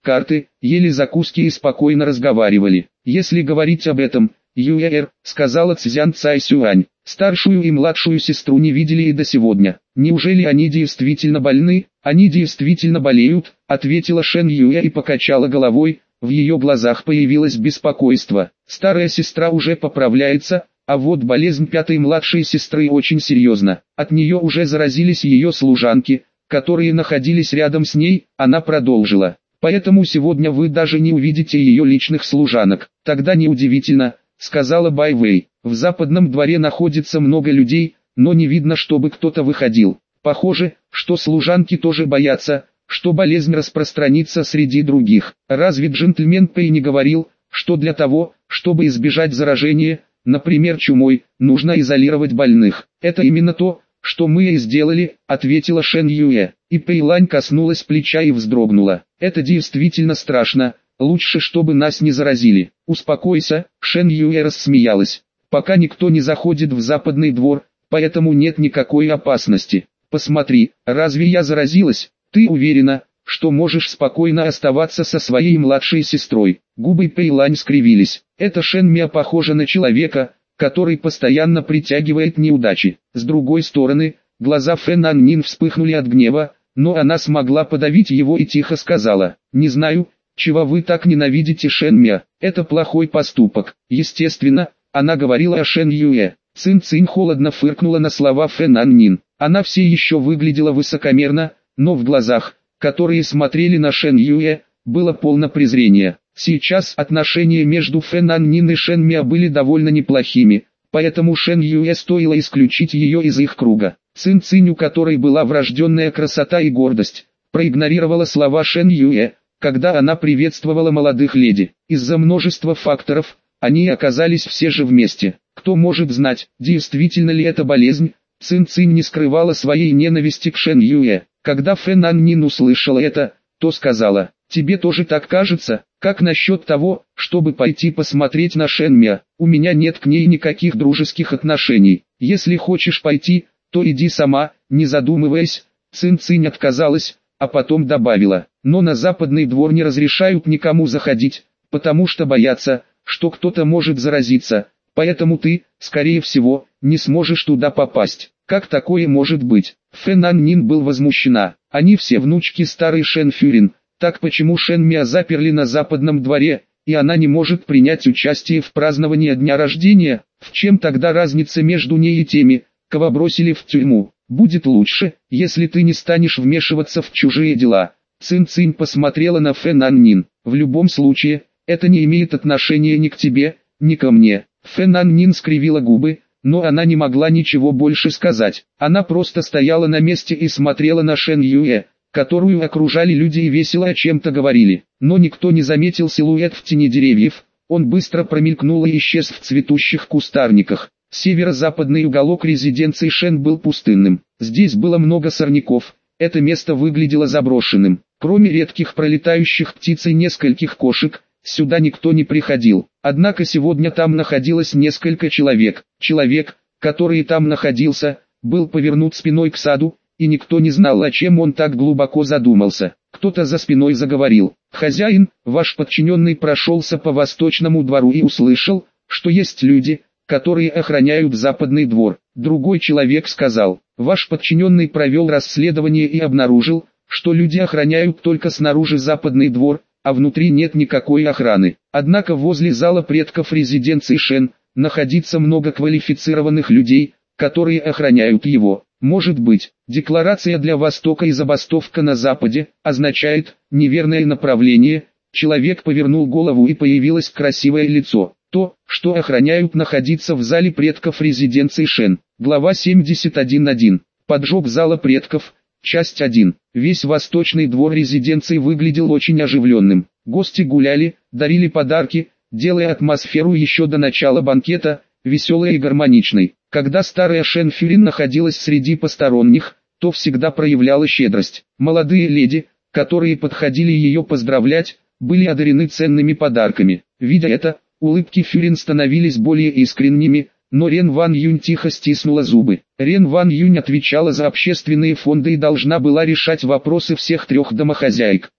карты, ели закуски и спокойно разговаривали. Если говорить об этом, Юэр, сказала Цзян Цай Сюань, старшую и младшую сестру не видели и до сегодня. Неужели они действительно больны? Они действительно болеют, ответила Шэн Юэ и покачала головой, в ее глазах появилось беспокойство. Старая сестра уже поправляется, а вот болезнь пятой младшей сестры очень серьезна. От нее уже заразились ее служанки, которые находились рядом с ней, она продолжила. Поэтому сегодня вы даже не увидите ее личных служанок. Тогда неудивительно, сказала Бай Вэй. В западном дворе находится много людей, но не видно, чтобы кто-то выходил. Похоже, что служанки тоже боятся, что болезнь распространится среди других. Разве джентльмен Пэй не говорил, что для того, чтобы избежать заражения, например чумой, нужно изолировать больных? Это именно то, что мы и сделали, ответила Шэн Юэ. И Пэйлань коснулась плеча и вздрогнула. Это действительно страшно, лучше чтобы нас не заразили. Успокойся, Шэн Юэ рассмеялась. Пока никто не заходит в западный двор, поэтому нет никакой опасности. Посмотри, разве я заразилась? Ты уверена, что можешь спокойно оставаться со своей младшей сестрой? Губы Пэйлань скривились. Эта Шэн Мя похожа на человека, который постоянно притягивает неудачи. С другой стороны, глаза Фэн Аннин вспыхнули от гнева, но она смогла подавить его и тихо сказала: «Не знаю, чего вы так ненавидите Шэн Мя, это плохой поступок». Естественно, она говорила о Шэн Юэ. Цин Цинь холодно фыркнула на слова Фэн Аннин. Она все еще выглядела высокомерно, но в глазах, которые смотрели на Шэн Юэ, было полно презрения. Сейчас отношения между Фэн Аннин и Шэн Мя были довольно неплохими, поэтому Шэн Юэ стоило исключить ее из их круга. Цин Цинь, у которой была врожденная красота и гордость, проигнорировала слова Шэн Юэ, когда она приветствовала молодых леди. Из-за множества факторов, они оказались все же вместе. Кто может знать, действительно ли это болезнь? Цин Цинь не скрывала своей ненависти к Шэн Юэ. Когда Фэн Аннин услышала это, то сказала: «Тебе тоже так кажется? Как насчет того, чтобы пойти посмотреть на Шэн Мя? У меня нет к ней никаких дружеских отношений. Если хочешь пойти, то иди сама», не задумываясь. Цин Цинь отказалась, а потом добавила: «Но на западный двор не разрешают никому заходить, потому что боятся, что кто-то может заразиться, поэтому ты, скорее всего, не сможешь туда попасть». Как такое может быть? Фэн Аннин был возмущена. Они все внучки старой Шэн Фюрин. Так почему Шэн Мя заперли на западном дворе, и она не может принять участие в праздновании дня рождения? В чем тогда разница между ней и теми, кого бросили в тюрьму? Будет лучше, если ты не станешь вмешиваться в чужие дела. Цин Цинь посмотрела на Фэн Аннин. В любом случае, это не имеет отношения ни к тебе, ни ко мне. Фэн Аннин скривила губы, но она не могла ничего больше сказать. Она просто стояла на месте и смотрела на Шэн Юэ, которую окружали люди и весело о чем-то говорили. Но никто не заметил силуэт в тени деревьев, он быстро промелькнул и исчез в цветущих кустарниках. Северо-западный уголок резиденции Шэн был пустынным. Здесь было много сорняков, это место выглядело заброшенным. Кроме редких пролетающих птиц и нескольких кошек, сюда никто не приходил. Однако сегодня там находилось несколько человек. Человек, который там находился, был повернут спиной к саду, и никто не знал, о чем он так глубоко задумался. Кто-то за спиной заговорил: «Хозяин, ваш подчиненный прошелся по восточному двору и услышал, что есть люди, которые охраняют западный двор». Другой человек сказал: «Ваш подчиненный провел расследование и обнаружил, что люди охраняют только снаружи западный двор, а внутри нет никакой охраны. Однако возле зала предков резиденции Шэн находится много квалифицированных людей, которые охраняют его. Может быть, декларация для Востока и забастовка на Западе означает неверное направление». Человек повернул голову и появилось красивое лицо. То, что охраняют, находиться в зале предков резиденции Шэн. Глава семьдесят один точка один. Поджог зала предков. Часть один. Весь восточный двор резиденции выглядел очень оживленным. Гости гуляли, дарили подарки, делая атмосферу еще до начала банкета веселой и гармоничной. Когда старая Шэн Фюрин находилась среди посторонних, то всегда проявляла щедрость. Молодые леди, которые подходили ее поздравлять, были одарены ценными подарками. Видя это, улыбки Фюрин становились более искренними, но Рен Ван Юнь тихо стиснула зубы. Рен Ван Юнь отвечала за общественные фонды и должна была решать вопросы всех трех домохозяек.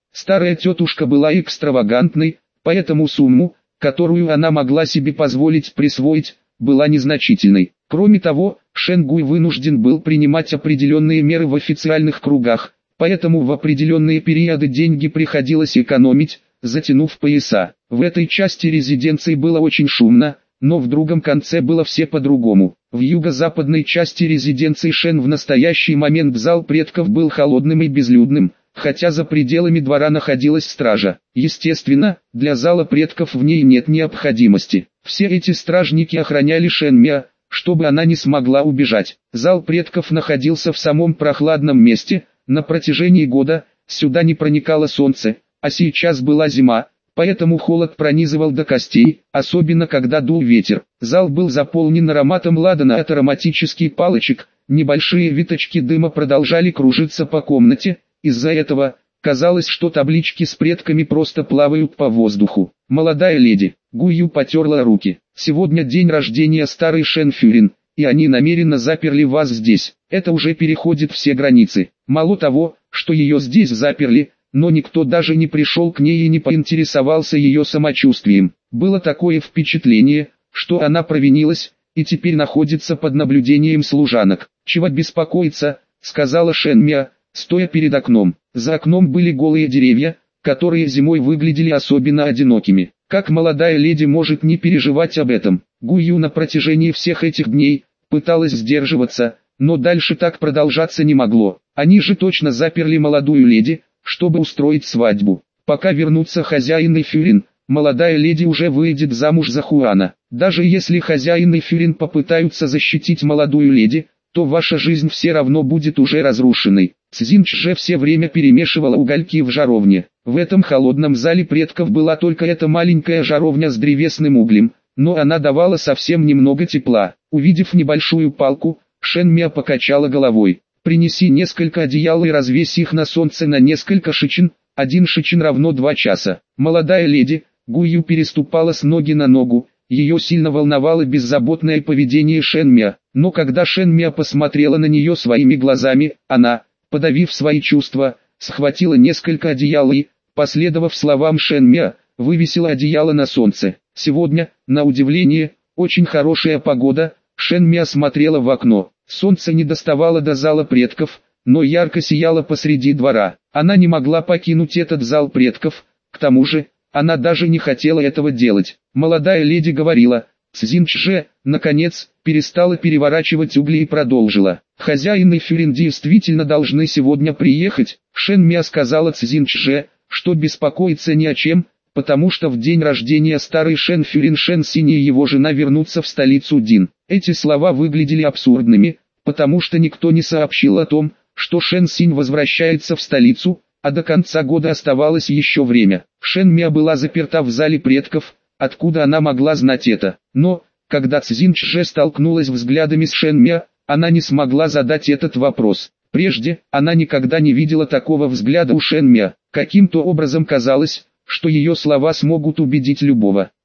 Старая тетушка была экстравагантной, поэтому сумму, которую она могла себе позволить присвоить, была незначительной. Кроме того, Шен Гуй вынужден был принимать определенные меры в официальных кругах, поэтому в определенные периоды деньги приходилось экономить, затянув пояса. В этой части резиденции было очень шумно, но в другом конце было все по-другому. В юго-западной части резиденции Шен в настоящий момент зал предков был холодным и безлюдным, хотя за пределами двора находилась стража. Естественно, для зала предков в ней нет необходимости. Все эти стражники охраняли Шен Мя, чтобы она не смогла убежать. Зал предков находился в самом прохладном месте, на протяжении года, сюда не проникало солнце, а сейчас была зима, поэтому холод пронизывал до костей, особенно когда дул ветер. Зал был заполнен ароматом ладана от ароматических палочек, небольшие виточки дыма продолжали кружиться по комнате, из-за этого, казалось, что таблички с предками просто плавают по воздуху. Молодая леди, Гую потерла руки. Сегодня день рождения старой Шен Фюрин, и они намеренно заперли вас здесь. Это уже переходит все границы. Мало того, что ее здесь заперли, но никто даже не пришел к ней и не поинтересовался ее самочувствием. Было такое впечатление, что она провинилась, и теперь находится под наблюдением служанок. «Чего беспокоиться», — сказала Шен Мя, стоя перед окном. За окном были голые деревья, которые зимой выглядели особенно одинокими. Как молодая леди может не переживать об этом? Гую на протяжении всех этих дней пыталась сдерживаться, но дальше так продолжаться не могло. Они же точно заперли молодую леди, чтобы устроить свадьбу. Пока вернутся хозяин и Фюрин, молодая леди уже выйдет замуж за Хуана. Даже если хозяин и Фюрин попытаются защитить молодую леди, то ваша жизнь все равно будет уже разрушенной. Цзинч же все время перемешивала угольки в жаровне. В этом холодном зале предков была только эта маленькая жаровня с древесным углем, но она давала совсем немного тепла. Увидев небольшую палку, Шен Мя покачала головой. «Принеси несколько одеял и развесь их на солнце на несколько шичин, один шичин равно два часа». Молодая леди, Гую переступала с ноги на ногу, ее сильно волновало беззаботное поведение Шен Мя, но когда Шен Мя посмотрела на нее своими глазами, она, подавив свои чувства, схватила несколько одеял и, последовав словам Шен Мя, вывесила одеяло на солнце. Сегодня, на удивление, очень хорошая погода. Шен Мя смотрела в окно. Солнце не доставало до зала предков, но ярко сияло посреди двора. Она не могла покинуть этот зал предков, к тому же, она даже не хотела этого делать. Молодая леди говорила, Цзинч же, наконец, перестала переворачивать угли и продолжила. «Хозяин и Фюрин действительно должны сегодня приехать». Шен Мя сказала Цзинч же, что беспокоится ни о чем, потому что в день рождения старой Шен Фюрин Шен Синь и его жена вернутся в столицу Дин. Эти слова выглядели абсурдными, потому что никто не сообщил о том, что Шен Синь возвращается в столицу, а до конца года оставалось еще время. Шен Мя была заперта в зале предков, откуда она могла знать это. Но, когда Цзинч же столкнулась взглядами с Шен Мя, она не смогла задать этот вопрос. Прежде, она никогда не видела такого взгляда у Шен Мя. Каким-то образом казалось, что ее слова смогут убедить любого.